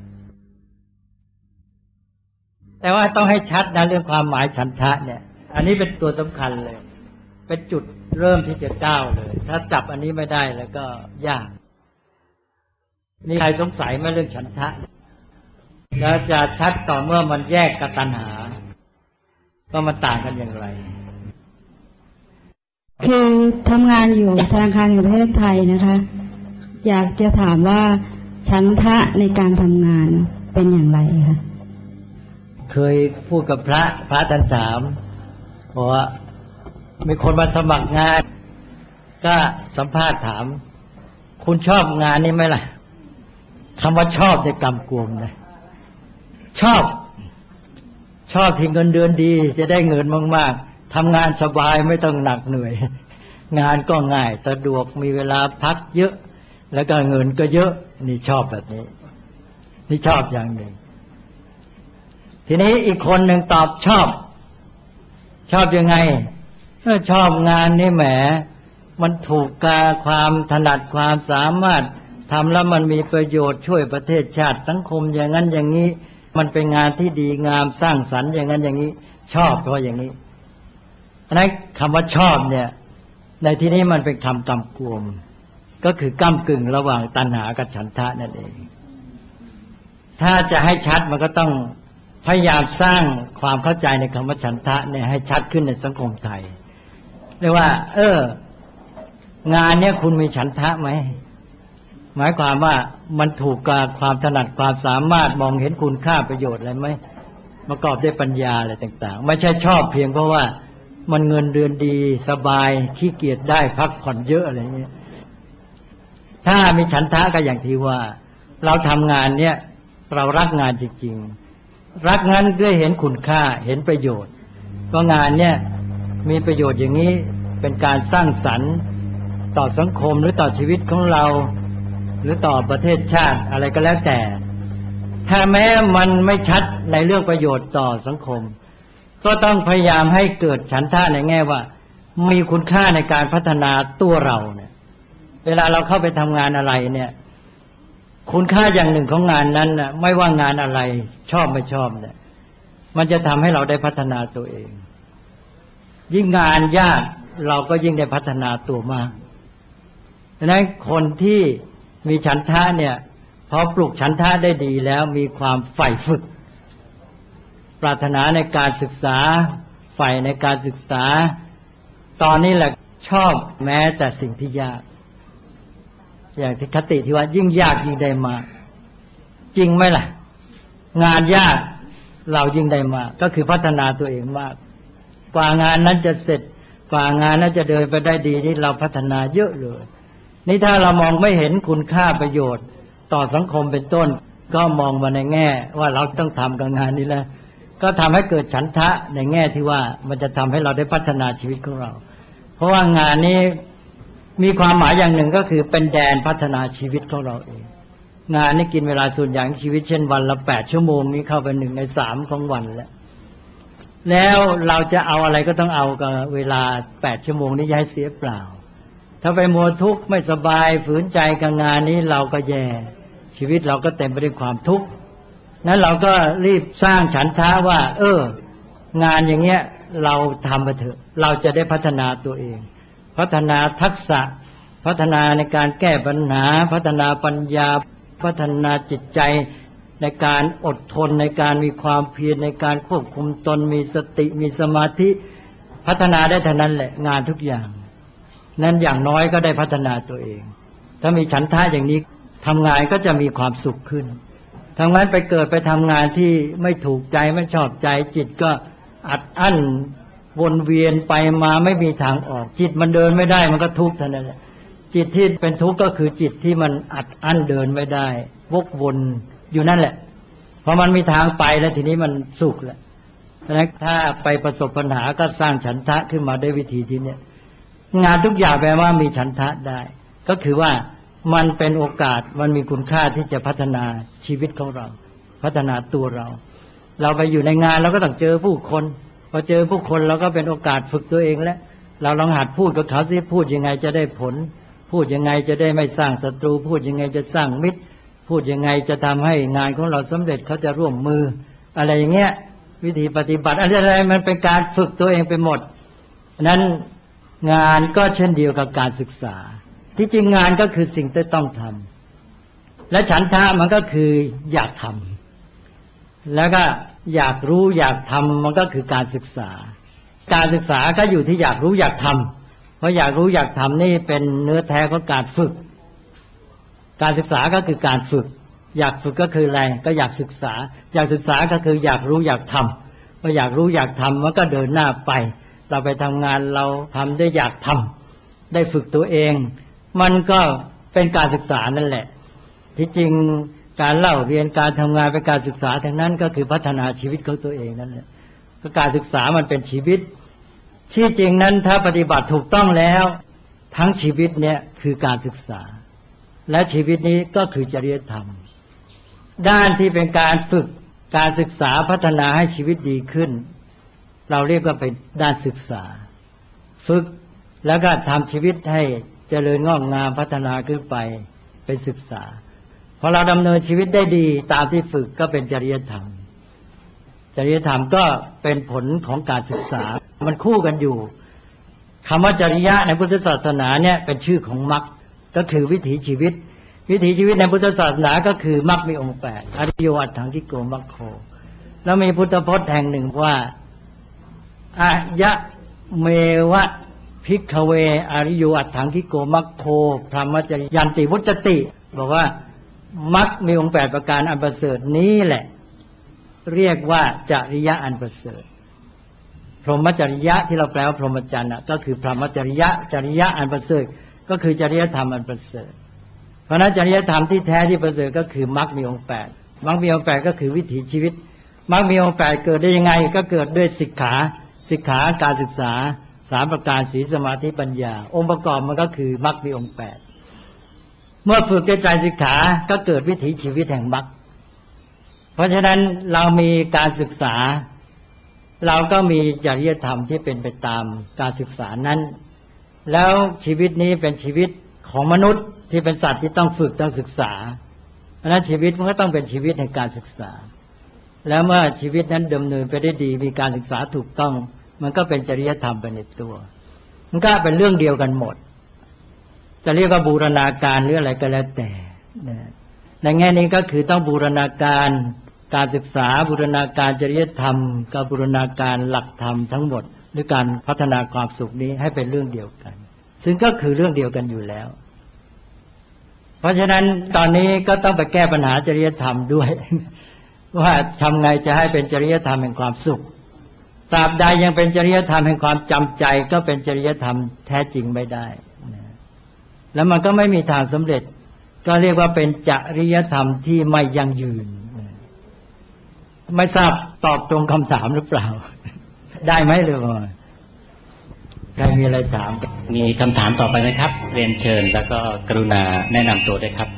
แต่ว่าต้องให้ชัดนะเรื่องความหมายฉันทะเนี่ยอันนี้เป็นตัวสำคัญเลยเป็นจุดเริ่มที่จะก้าวเลยถ้าจับอันนี้ไม่ได้แล้วก็ยากมีใครสงสัยไหมเรื่องฉันทะแล้วจะชัดต่อเมื่อมันแยกกับตัณหาว่ามันต่างกันอย่างไรคือทำงานอยู่ธนาคารแห่งประเทศไทยนะคะอยากจะถามว่าฉันทะในการทำงานเป็นอย่างไรคะเคยพูดกับพระท่านถามบอกว่ามีคนมาสมัครงานก็สัมภาษณ์ถามคุณชอบงานนี้ไหมล่ะคำว่าชอบจะกำกวมนะชอบที่เงินเดือนดีจะได้เงินมากๆทำงานสบายไม่ต้องหนักเหนื่อยงานก็ง่ายสะดวกมีเวลาพักเยอะแล้วก็เงินก็เยอะนี่ชอบแบบนี้นี่ชอบอย่างหนึ่งทีนี้อีกคนหนึ่งตอบชอบยังไงชอบงานนี่แหมมันถูกกาความถนัดความสามารถทำแล้วมันมีประโยชน์ช่วยประเทศชาติสังคมอย่างนั้นอย่างนี้มันเป็นงานที่ดีงามสร้างสรรค์อย่างนั้นอย่างนี้ชอบเพราะอย่างนี้อันนั้นคำว่าชอบเนี่ยในที่นี้มันเป็นคำกำกวมก็คือก้ำกึ่งระหว่างตัณหากับฉันทะนั่นเองถ้าจะให้ชัดมันก็ต้องพยายามสร้างความเข้าใจในคำว่าฉันทะเนี่ยให้ชัดขึ้นในสังคมไทยเรียกว่างานเนี้ยคุณมีฉันทะไหมหมายความว่ามันถูกกับความถนัดความสามารถมองเห็นคุณค่าประโยชน์อะไรไหมประกอบด้วยปัญญาอะไรต่างๆไม่ใช่ชอบเพียงเพราะว่ามันเงินเดือนดีสบายขี้เกียจได้พักผ่อนเยอะอะไรเงี้ยถ้ามีฉันทะก็อย่างที่ว่าเราทำงานเนี้ยเรารักงานจริงๆรักนั้นด้วยเห็นคุณค่าเห็นประโยชน์ว่างานเนี่ยมีประโยชน์อย่างนี้เป็นการสร้างสรรค์ต่อสังคมหรือต่อชีวิตของเราหรือต่อประเทศชาติอะไรก็แล้วแต่ถ้าแม้มันไม่ชัดในเรื่องประโยชน์ต่อสังคมก็ต้องพยายามให้เกิดฉันทะในแง่ว่ามีคุณค่าในการพัฒนาตัวเราเนี่ยเวลาเราเข้าไปทำงานอะไรเนี่ยคุณค่าอย่างหนึ่งของงานนั้นน่ะไม่ว่างานอะไรชอบไม่ชอบเนี่ยมันจะทำให้เราได้พัฒนาตัวเองยิ่งงานยากเราก็ยิ่งได้พัฒนาตัวมากดังนั้นคนที่มีฉันทะเนี่ยพอปลูกฉันทะได้ดีแล้วมีความใฝ่ฝึกปรารถนาในการศึกษาใฝ่ในการศึกษาตอนนี้แหละชอบแม้แต่สิ่งที่ยากอย่างที่คติที่ว่ายิ่งยากยิ่งได้มาจริงไหมล่ะงานยากเรายิ่งได้มาก็คือพัฒนาตัวเองมากกว่างานนั้นจะเสร็จกว่างานนั้นจะเดินไปได้ดีนี่เราพัฒนาเยอะเลยนี่ถ้าเรามองไม่เห็นคุณค่าประโยชน์ต่อสังคมเป็นต้นก็มองมาในแง่ว่าเราต้องทำกับงานนี้แล้วก็ทำให้เกิดฉันทะในแง่ที่ว่ามันจะทำให้เราได้พัฒนาชีวิตของเราเพราะว่างานนี้มีความหมายอย่างหนึ่งก็คือเป็นแดนพัฒนาชีวิตของเราเองงานนี้กินเวลาส่วนใหญ่ชีวิตเช่นวันละ8 ชั่วโมงนี้เข้าไป1 ใน 3ของวันแล้วเราจะเอาอะไรก็ต้องเอากับเวลา8 ชั่วโมงนี้อย่าให้เสียเปล่าถ้าไปมัวทุกข์ไม่สบายฝืนใจกับงานนี้เราก็แย่ชีวิตเราก็เต็มไปด้วยความทุกข์นั้นเราก็รีบสร้างฉันทะว่างานอย่างเงี้ยเราทำไปเถอะเราจะได้พัฒนาตัวเองพัฒนาทักษะพัฒนาในการแก้ปัญหาพัฒนาปัญญาพัฒนาจิตใจในการอดทนในการมีความเพียรในการควบคุมตนมีสติมีสมาธิพัฒนาได้เท่านั้นแหละงานทุกอย่างนั้นอย่างน้อยก็ได้พัฒนาตัวเองถ้ามีฉันทะอย่างนี้ทำงานก็จะมีความสุขขึ้นทำงานไปเกิดไปทำงานที่ไม่ถูกใจไม่ชอบใจจิตก็อัดอั้นวนเวียนไปมาไม่มีทางออกจิตมันเดินไม่ได้มันก็ทุกข์เท่านั้นแหละจิตที่เป็นทุกข์ก็คือจิตที่มันอัดอั้นเดินไม่ได้วกวนอยู่นั่นแหละพอมันมีทางไปแล้วทีนี้มันสุขแล้วเพราะฉะนั้นถ้าไปประสบปัญหาก็สร้างฉันทะขึ้นมาด้วยวิธีที่นี้งานทุกอย่างแปลว่ามีฉันทะได้ก็คือว่ามันเป็นโอกาสมันมีคุณค่าที่จะพัฒนาชีวิตของเราพัฒนาตัวเราเราไปอยู่ในงานเราก็ต้องเจอผู้คนพอเจอผู้คนเราก็เป็นโอกาสฝึกตัวเองแล้วเราลองหัดพูดกับเขาสิพูดยังไงจะได้ผลพูดยังไงจะได้ไม่สร้างศัตรูพูดยังไงจะสร้างมิตรพูดยังไงจะทำให้งานของเราสำเร็จเขาจะร่วมมืออะไรอย่างเงี้ยวิธีปฏิบัติอะไรมันเป็นการฝึกตัวเองไปหมดนั้นงานก็เช่นเดียวกับการศึกษาที่จริงงานก็คือสิ่งที่ต้องทำและฉันทะมันก็คืออยากทำแล้วก็อยากรู้อยากทำมันก็คือการศึกษาการศึกษาก็อยู่ที่อยากรู้อยากทำเพราะอยากรู้อยากทำนี่เป็นเนื้อแท้ของการฝึกการศึกษาก็คือการฝึกอยากฝึกก็คืออะไรก็อยากศึกษาอยากศึกษาก็คืออยากรู้อยากทำพออยากรู้อยากทำมันก็เดินหน้าไปเราไปทำงานเราทำได้อยากทำได้ฝึกตัวเองมันก็เป็นการศึกษานั่นแหละที่จริงการเล่าเรียนการทำงานเป็นการศึกษาทั้งนั้นก็คือพัฒนาชีวิตของตัวเองนั่นแหละการศึกษามันเป็นชีวิตที่จริงนั้นถ้าปฏิบัติถูกต้องแล้วทั้งชีวิตเนี่ยคือการศึกษาและชีวิตนี้ก็คือจริยธรรมด้านที่เป็นการฝึกการศึกษาพัฒนาให้ชีวิตดีขึ้นเราเรียกว่าเป็นด้านศึกษาฝึกแล้วก็ทำชีวิตให้เจริญงอกงามพัฒนาขึ้นไปเป็นศึกษาพอเราดำเนินชีวิตได้ดีตามที่ฝึกก็เป็นจริยธรรมจริยธรรมก็เป็นผลของการศึกษามันคู่กันอยู่คำว่าจริยะในพุทธศาสนาเนี่ยเป็นชื่อของมรรคก็คือวิถีชีวิตวิถีชีวิตในพุทธศาสนาก็คือมรรคมีองค์8อริโยอัตถังคิโกมรรคโคแล้วมีพุทธพจน์แห่งหนึ่งว่าอายะเมวะภิกขเวอริโยอัตถังคิโกมรรคโคพรหมจริยันติวุจติบอกว่ามรรคมีองค์8ประการอันประเสริฐนี้แหละเรียกว่าจริยะอันประเสริฐพรหมจริยะที่เราแปลว่าพรหมจรรย์ก็คือพรหมจริยะจริยะอันประเสริฐก็คือจริยธรรมอันประเสริฐเพราะนั้นจริยธรรมที่แท้ที่ประเสริฐก็คือมรรคมีองค์8มรรคมีองค์8ก็คือวิถีชีวิตมรรคมีองค์แปดเกิดได้ยังไงก็เกิดด้วยสิกขาการศึกษา3ประการศีลสมาธิปัญญาองค์ประกอบมันก็คือมรรคมีองค์8เมื่อฝึกด้วยใจสิกขาก็เกิดวิถีชีวิตแห่งมรรคเพราะฉะนั้นเรามีการศึกษาเราก็มีจริยธรรมที่เป็นไปตามการศึกษานั้นแล้วชีวิตนี้เป็นชีวิตของมนุษย์ที่เป็นสัตว์ที่ต้องฝึกต้องศึกษาเพราะฉะนั้นชีวิตมันก็ต้องเป็นชีวิตแห่งการศึกษาแล้วเมื่อชีวิตนั้นดำเนินไปได้ดีมีการศึกษาถูกต้องมันก็เป็นจริยธรรมไปในตัวมันก็เป็นเรื่องเดียวกันหมดจะเรียกว่าบูรณาการหรืออะไรก็แล้วแต่ในแง่นี้ก็คือต้องบูรณาการการศึกษาบูรณาการจริยธรรมกับบูรณาการหลักธรรมทั้งหมดหรือการพัฒนาความสุขนี้ให้เป็นเรื่องเดียวกันซึ่งก็คือเรื่องเดียวกันอยู่แล้วเพราะฉะนั้นตอนนี้ก็ต้องไปแก้ปัญหาจริยธรรมด้วยว่าทำไงจะให้เป็นจริยธรรมแห่งความสุขตราบใดยังเป็นจริยธรรมแห่งความจำใจก็เป็นจริยธรรมแท้จริงไม่ได้แล้วมันก็ไม่มีทางสำเร็จก็เรียกว่าเป็นจริยธรรมที่ไม่ยั่งยืนไม่ทราบตอบตรงคำถามหรือเปล่าได้ไหมหรือเปล่าใครมีอะไรถามมีคำถามต่อไปไหมครับเรียนเชิญแล้วก็กรุณาแนะนำตัวด้วยครับ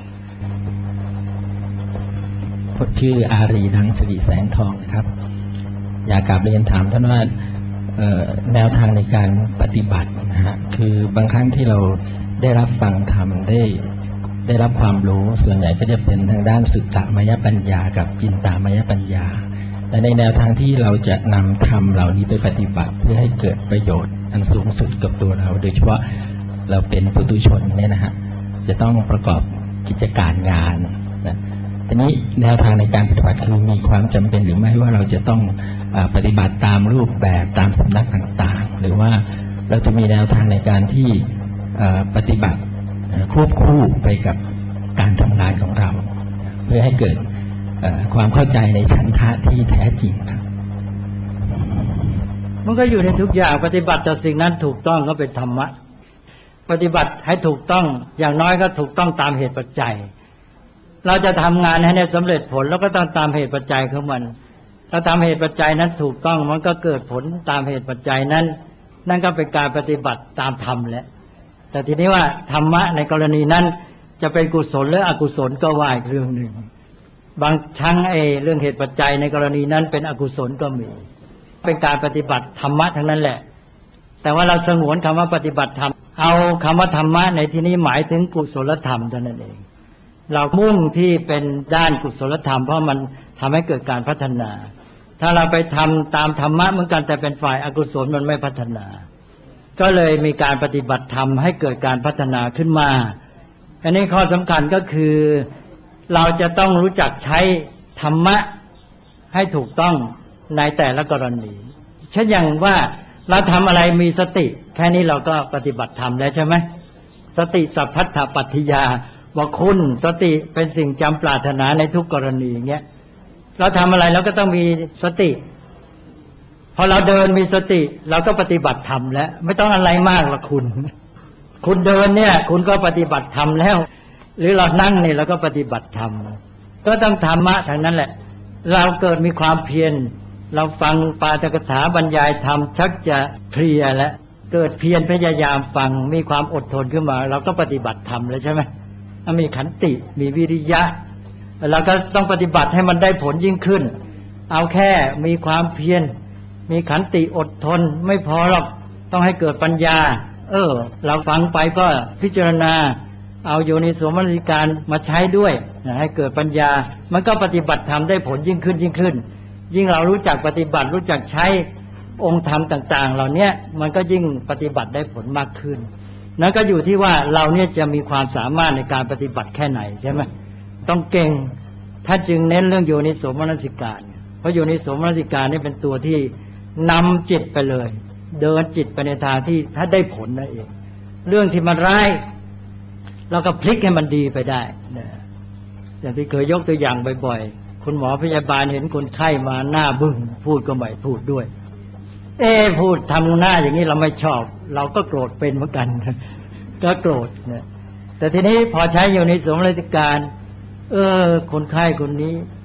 ผมชื่ออารีรังสิริแสงทองนะครับอยากกลับเรียนถามท่านว่าแนวทางในการปฏิบัตินะฮะคือบางครั้งที่เราได้รับฟังธรรมได้รับความรู้ส่วนใหญ่ก็จะเป็นทางด้านสุตตมยปัญญากับจินตามยปัญญาแต่ในแนวทางที่เราจะนำธรรมเหล่านี้ไปปฏิบัติเพื่อให้เกิดประโยชน์อันสูงสุดกับตัวเราโดยเฉพาะเราเป็นปุถุชนเนี่ยนะฮะจะต้องประกอบกิจการงานนะทีนี้แนวทางในการปฏิบัติคือมีความจำเป็นหรือไม่ว่าเราจะต้องปฏิบัติตามรูปแบบตามสำนักต่างๆหรือว่าเราจะมีแนวทางในการที่ปฏิบัติควบคู่ไปกับการทำงานของเราเพื่อให้เกิดความเข้าใจในฉันทะที่แท้จริงครับมันก็อยู่ในทุกอย่างปฏิบัติต่อสิ่งนั้นถูกต้องก็เป็นธรรมะปฏิบัติให้ถูกต้องอย่างน้อยก็ถูกต้องตามเหตุปัจจัยเราจะทำงานให้ได้สำเร็จผลแล้วก็ต้องตามเหตุปัจจัยของมันถ้าตามเหตุปัจจัยนั้นถูกต้องมันก็เกิดผลตามเหตุปัจจัยนั้นนั่นก็เป็นการปฏิบัติตามธรรมแล้วแต่ทีนี้ว่าธรรมะในกรณีนั้นจะเป็นกุศลหรืออกุศลก็ว่าอีกเรื่องหนึ่งบางครั้งเรื่องเหตุปัจจัยในกรณีนั้นเป็นอกุศลก็มีเป็นการปฏิบัติธรรมะทั้งนั้นแหละแต่ว่าเราสงวนคำว่าปฏิบัติธรรมเอาคำว่าธรรมะในที่นี้หมายถึงกุศลธรรมเท่านั้นเองเรามุ่งที่เป็นด้านกุศลธรรมเพราะมันทำให้เกิดการพัฒนาถ้าเราไปทำตามธรรมะเหมือนกันแต่เป็นฝ่ายอกุศลมันไม่พัฒนาก็เลยมีการปฏิบัติธรรมให้เกิดการพัฒนาขึ้นมาอันนี้ข้อสำคัญก็คือเราจะต้องรู้จักใช้ธรรมะให้ถูกต้องในแต่ละกรณีเช่นอย่างว่าเราทำอะไรมีสติแค่นี้เราก็ปฏิบัติธรรมแล้วใช่ไหมสติสัพพัทธปัฏฐิยาว่าคุณสติเป็นสิ่งจำปรารถนาในทุกกรณีอย่างเงี้ยเราทำอะไรเราก็ต้องมีสติพอเราเดินมีสติเราก็ปฏิบัติธรรมแล้วไม่ต้องอะไรมากหรอกคุณเดินเนี่ยคุณก็ปฏิบัติธรรมแล้วหรือเรานั่งเนี่ยเราก็ปฏิบัติธรรมก็ต้องธรรมะทางนั้นแหละเราเกิดมีความเพียรเราฟังปาฐกถาบรรยายธรรมชักจะเพลียแล้วเกิดเพียรพยายามฟังมีความอดทนขึ้นมาเราก็ปฏิบัติธรรมแล้วใช่ไหมมีขันติมีวิริยะเราก็ต้องปฏิบัติให้มันได้ผลยิ่งขึ้นเอาแค่มีความเพียรมีขันติอดทนไม่พอหรอกต้องให้เกิดปัญญาเราฟังไปก็พิจารณาเอาโยนิโสมนสิการมาใช้ด้วยให้เกิดปัญญามันก็ปฏิบัติธรรมได้ผลยิ่งขึ้นยิ่งเรารู้จักปฏิบัติรู้จักใช้องค์ธรรมต่างๆเหล่านี้มันก็ยิ่งปฏิบัติได้ผลมากขึ้นนั่นก็อยู่ที่ว่าเราเนี่ยจะมีความสามารถในการปฏิบัติแค่ไหนใช่ไหมต้องเก่งถ้าจึงเน้นเรื่องโยนิโสมนสิการเพราะโยนิโสมนสิการนี่เป็นตัวที่นำจิตไปเลยเดินจิตไปในทางที่ถ้าได้ผลนั่นเองเรื่องที่มันร้ายเราก็พลิกให้มันดีไปได้อย่างที่เคยยกตัวอย่างบ่อยๆคุณหมอพยาบาลเห็นคนไข้มาหน้าบึ้งพูดก็ไม่พูดด้วยพูดทำหน้าอย่างนี้เราไม่ชอบเราก็โกรธเป็นเหมือนกันก็โกรธเนี่ยแต่ทีนี้พอใช้โยนิโสมนสิการคนไข้คนนี้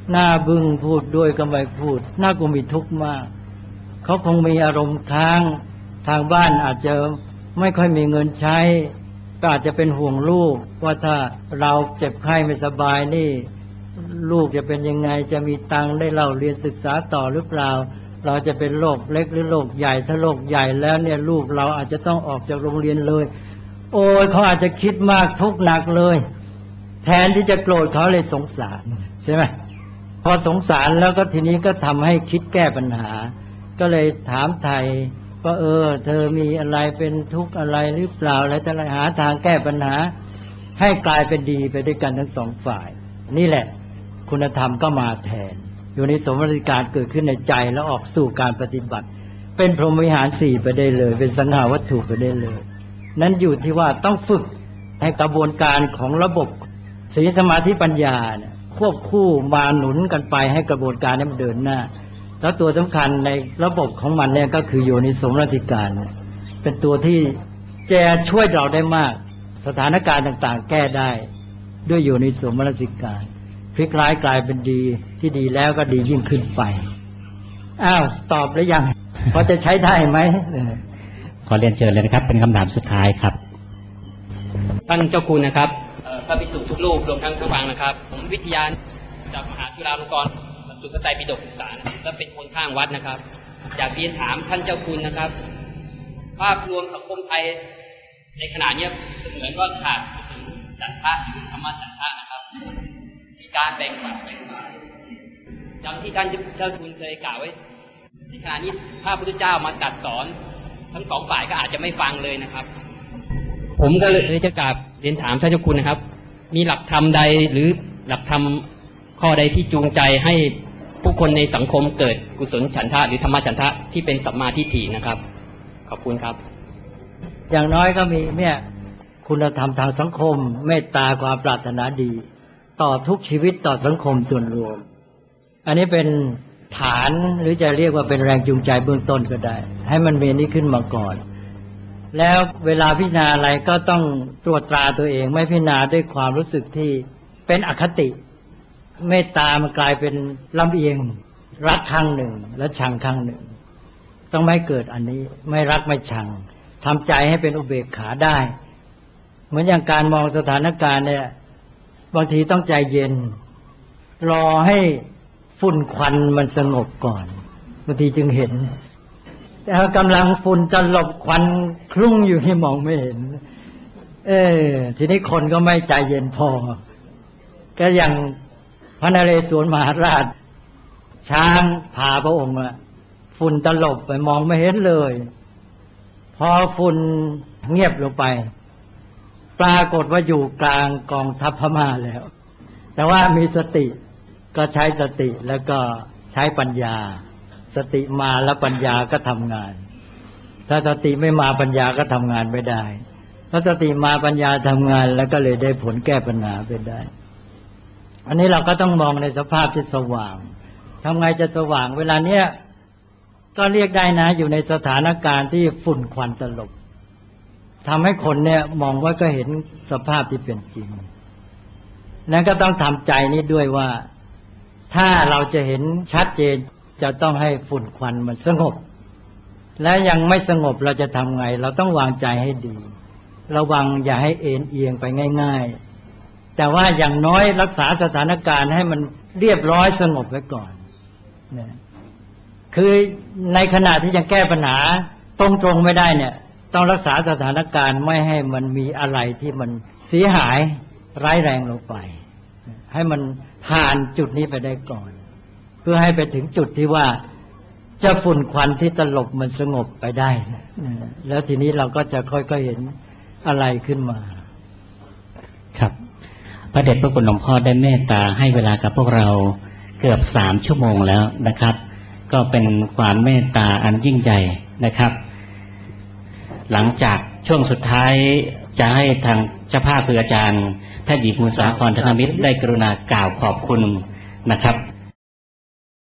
หน้าบึ้งพูดด้วยก็ไม่พูดหน้ากูมีทุกข์มากเขาคงมีอารมณ์ค้างทางบ้านอาจจะไม่ค่อยมีเงินใช้ก็อาจจะเป็นห่วงลูกว่าถ้าเราเจ็บไข้ไม่สบายนี่ลูกจะเป็นยังไงจะมีตังค์ได้เล่าเรียนศึกษาต่อหรือเปล่าเราจะเป็นโรคเล็กหรือโรคใหญ่ถ้าโรคใหญ่แล้วเนี่ยลูกเราอาจจะต้องออกจากโรงเรียนเลยโอ้ยเขาอาจจะคิดมากทุกข์หนักเลยแทนที่จะโกรธเขาเลยสงสารใช่ไหมพอสงสารแล้วก็ทีนี้ก็ทำให้คิดแก้ปัญหาก็เลยถามไทยว่าเธอมีอะไรเป็นทุกข์อะไรหรือเปล่าอะไรแต่ละหาทางแก้ปัญหาให้กลายเป็นดีไปด้วยกันทั้งสองฝ่ายนี่แหละคุณธรรมก็มาแทนอยู่ในสมมติการเกิดขึ้นในใจแล้วออกสู่การปฏิบัติเป็นพรหมวิหารสี่ไปได้เลยเป็นสังหาวัตถุไปได้เลยนั้นอยู่ที่ว่าต้องฝึกให้กระบวนการของระบบศีลสมาธิปัญญาเนี่ยควบคู่มาหนุนกันไปให้กระบวนการนี้มันเดินหน้าแล้วตัวสำคัญในระบบของมันเนี่ยก็คือโยนิโสมนสิการเป็นตัวที่จะช่วยเราได้มากสถานการณ์ต่างๆแก้ได้ด้วยโยนิโสมนสิการพลิกร้ายกลายเป็นดีที่ดีแล้วก็ดียิ่งขึ้นไปอ้าวตอบหรือยังพอจะใช้ได้ไหมขอเรียนเชิญเลยนะครับเป็นคำถามสุดท้ายครับท่านเจ้าคุณนะครับพระภิกษุทุกรูปรวมทั้งทั้งวังนะครับผมวิทยาจากมหาจุฬาลงกรณ์สุขใจปิฎกศึกษาและเป็นคนข้างวัดนะครับอยากเรียนถามท่านเจ้าคุณนะครับภาพรวมสังคมไทยในขณะนี้เหมือนว่าขาดฉันทะหรือธรรมฉันทะนะครับมีการแบ่งฝักแบ่งฝ่ายอย่างที่ท่านเจ้าคุณเคยกล่าวไว้ในขณะนี้ถ้าพระพุทธเจ้ามาตรัสสอนทั้งสองฝ่ายก็อาจจะไม่ฟังเลยนะครับผมก็เลยจะกราบเรียนถามท่านเจ้าคุณนะครับมีหลักธรรมใดหรือหลักธรรมข้อใดที่จูงใจให้ผู้คนในสังคมเกิดกุศลฉันทะหรือธรรมฉันทะที่เป็นสัมมาทิฏฐินะครับขอบคุณครับอย่างน้อยก็มีเนี่ยคุณธรรมทางสังคมเมตตาความปรารถนาดีต่อทุกชีวิตต่อสังคมส่วนรวมอันนี้เป็นฐานหรือจะเรียกว่าเป็นแรงจูงใจเบื้องต้นก็ได้ให้มันมีนี้ขึ้นมาก่อนแล้วเวลาพิจารณาอะไรก็ต้องตรวจตราตัวเองไม่พิจารณาด้วยความรู้สึกที่เป็นอคติเมตตามันกลายเป็นลำเอียงรักข้างหนึ่งและชังข้างหนึ่งต้องไม่เกิดอันนี้ไม่รักไม่ชังทำใจให้เป็นอุเบกขาได้เหมือนอย่างการมองสถานการณ์เนี่ยบางทีต้องใจเย็นรอให้ฝุ่นควันมันสงบก่อนบางทีจึงเห็นแต่กำลังฝุ่นจะหลบควันคลุ้งอยู่ที่มองไม่เห็นทีนี้คนก็ไม่ใจเย็นพอก็อย่างพระนเรศวรมหาราชช้างพาพระองค์ฝุ่นตลบไปมองไม่เห็นเลยพอฝุ่นเงียบลงไปปรากฏว่าอยู่กลางกองทัพพม่าแล้วแต่ว่ามีสติก็ใช้สติแล้วก็ใช้ปัญญาสติมาแล้วปัญญาก็ทำงานถ้าสติไม่มาปัญญาก็ทำงานไม่ได้ถ้าสติมาปัญญาทำงานแล้วก็เลยได้ผลแก้ปัญหาไปได้อันนี้เราก็ต้องมองในสภาพที่สว่างทำไงจะสว่างเวลาเนี้ยก็เรียกได้นะอยู่ในสถานการณ์ที่ฝุ่นควันตลบทำให้คนเนี่ยมองว่าก็เห็นสภาพที่เป็นจริงนั้นก็ต้องทำใจนี้ด้วยว่าถ้าเราจะเห็นชัดเจนจะต้องให้ฝุ่นควันมันสงบและยังไม่สงบเราจะทำไงเราต้องวางใจให้ดีระวังอย่าให้เอ็นเอียงไปง่ายๆแต่ว่าอย่างน้อยรักษาสถานการณ์ให้มันเรียบร้อยสงบไว้ก่อนนะคือในขณะที่ยังแก้ปัญหาตรงๆไม่ได้เนี่ยต้องรักษาสถานการณ์ไม่ให้มันมีอะไรที่มันเสียหายร้ายแรงลงไปให้มันผ่านจุดนี้ไปได้ก่อนเพื่อให้ไปถึงจุดที่ว่าจะฝุ่นควันที่ตลบมันสงบไปได้แล้วทีนี้เราก็จะค่อยๆเห็นอะไรขึ้นมาครับพระเดชพระคุณหลวงพ่อได้เมตตาให้เวลากับพวกเราเกือบ3 ชั่วโมงแล้วนะครับก็เป็นความเมตตาอันยิ่งใหญ่นะครับหลังจากช่วงสุดท้ายจะให้ทางเจ้าภาพคืออาจารย์แพทย์หญิงบุญสาครธนมิตรได้กรุณากล่าวขอบคุณนะครับ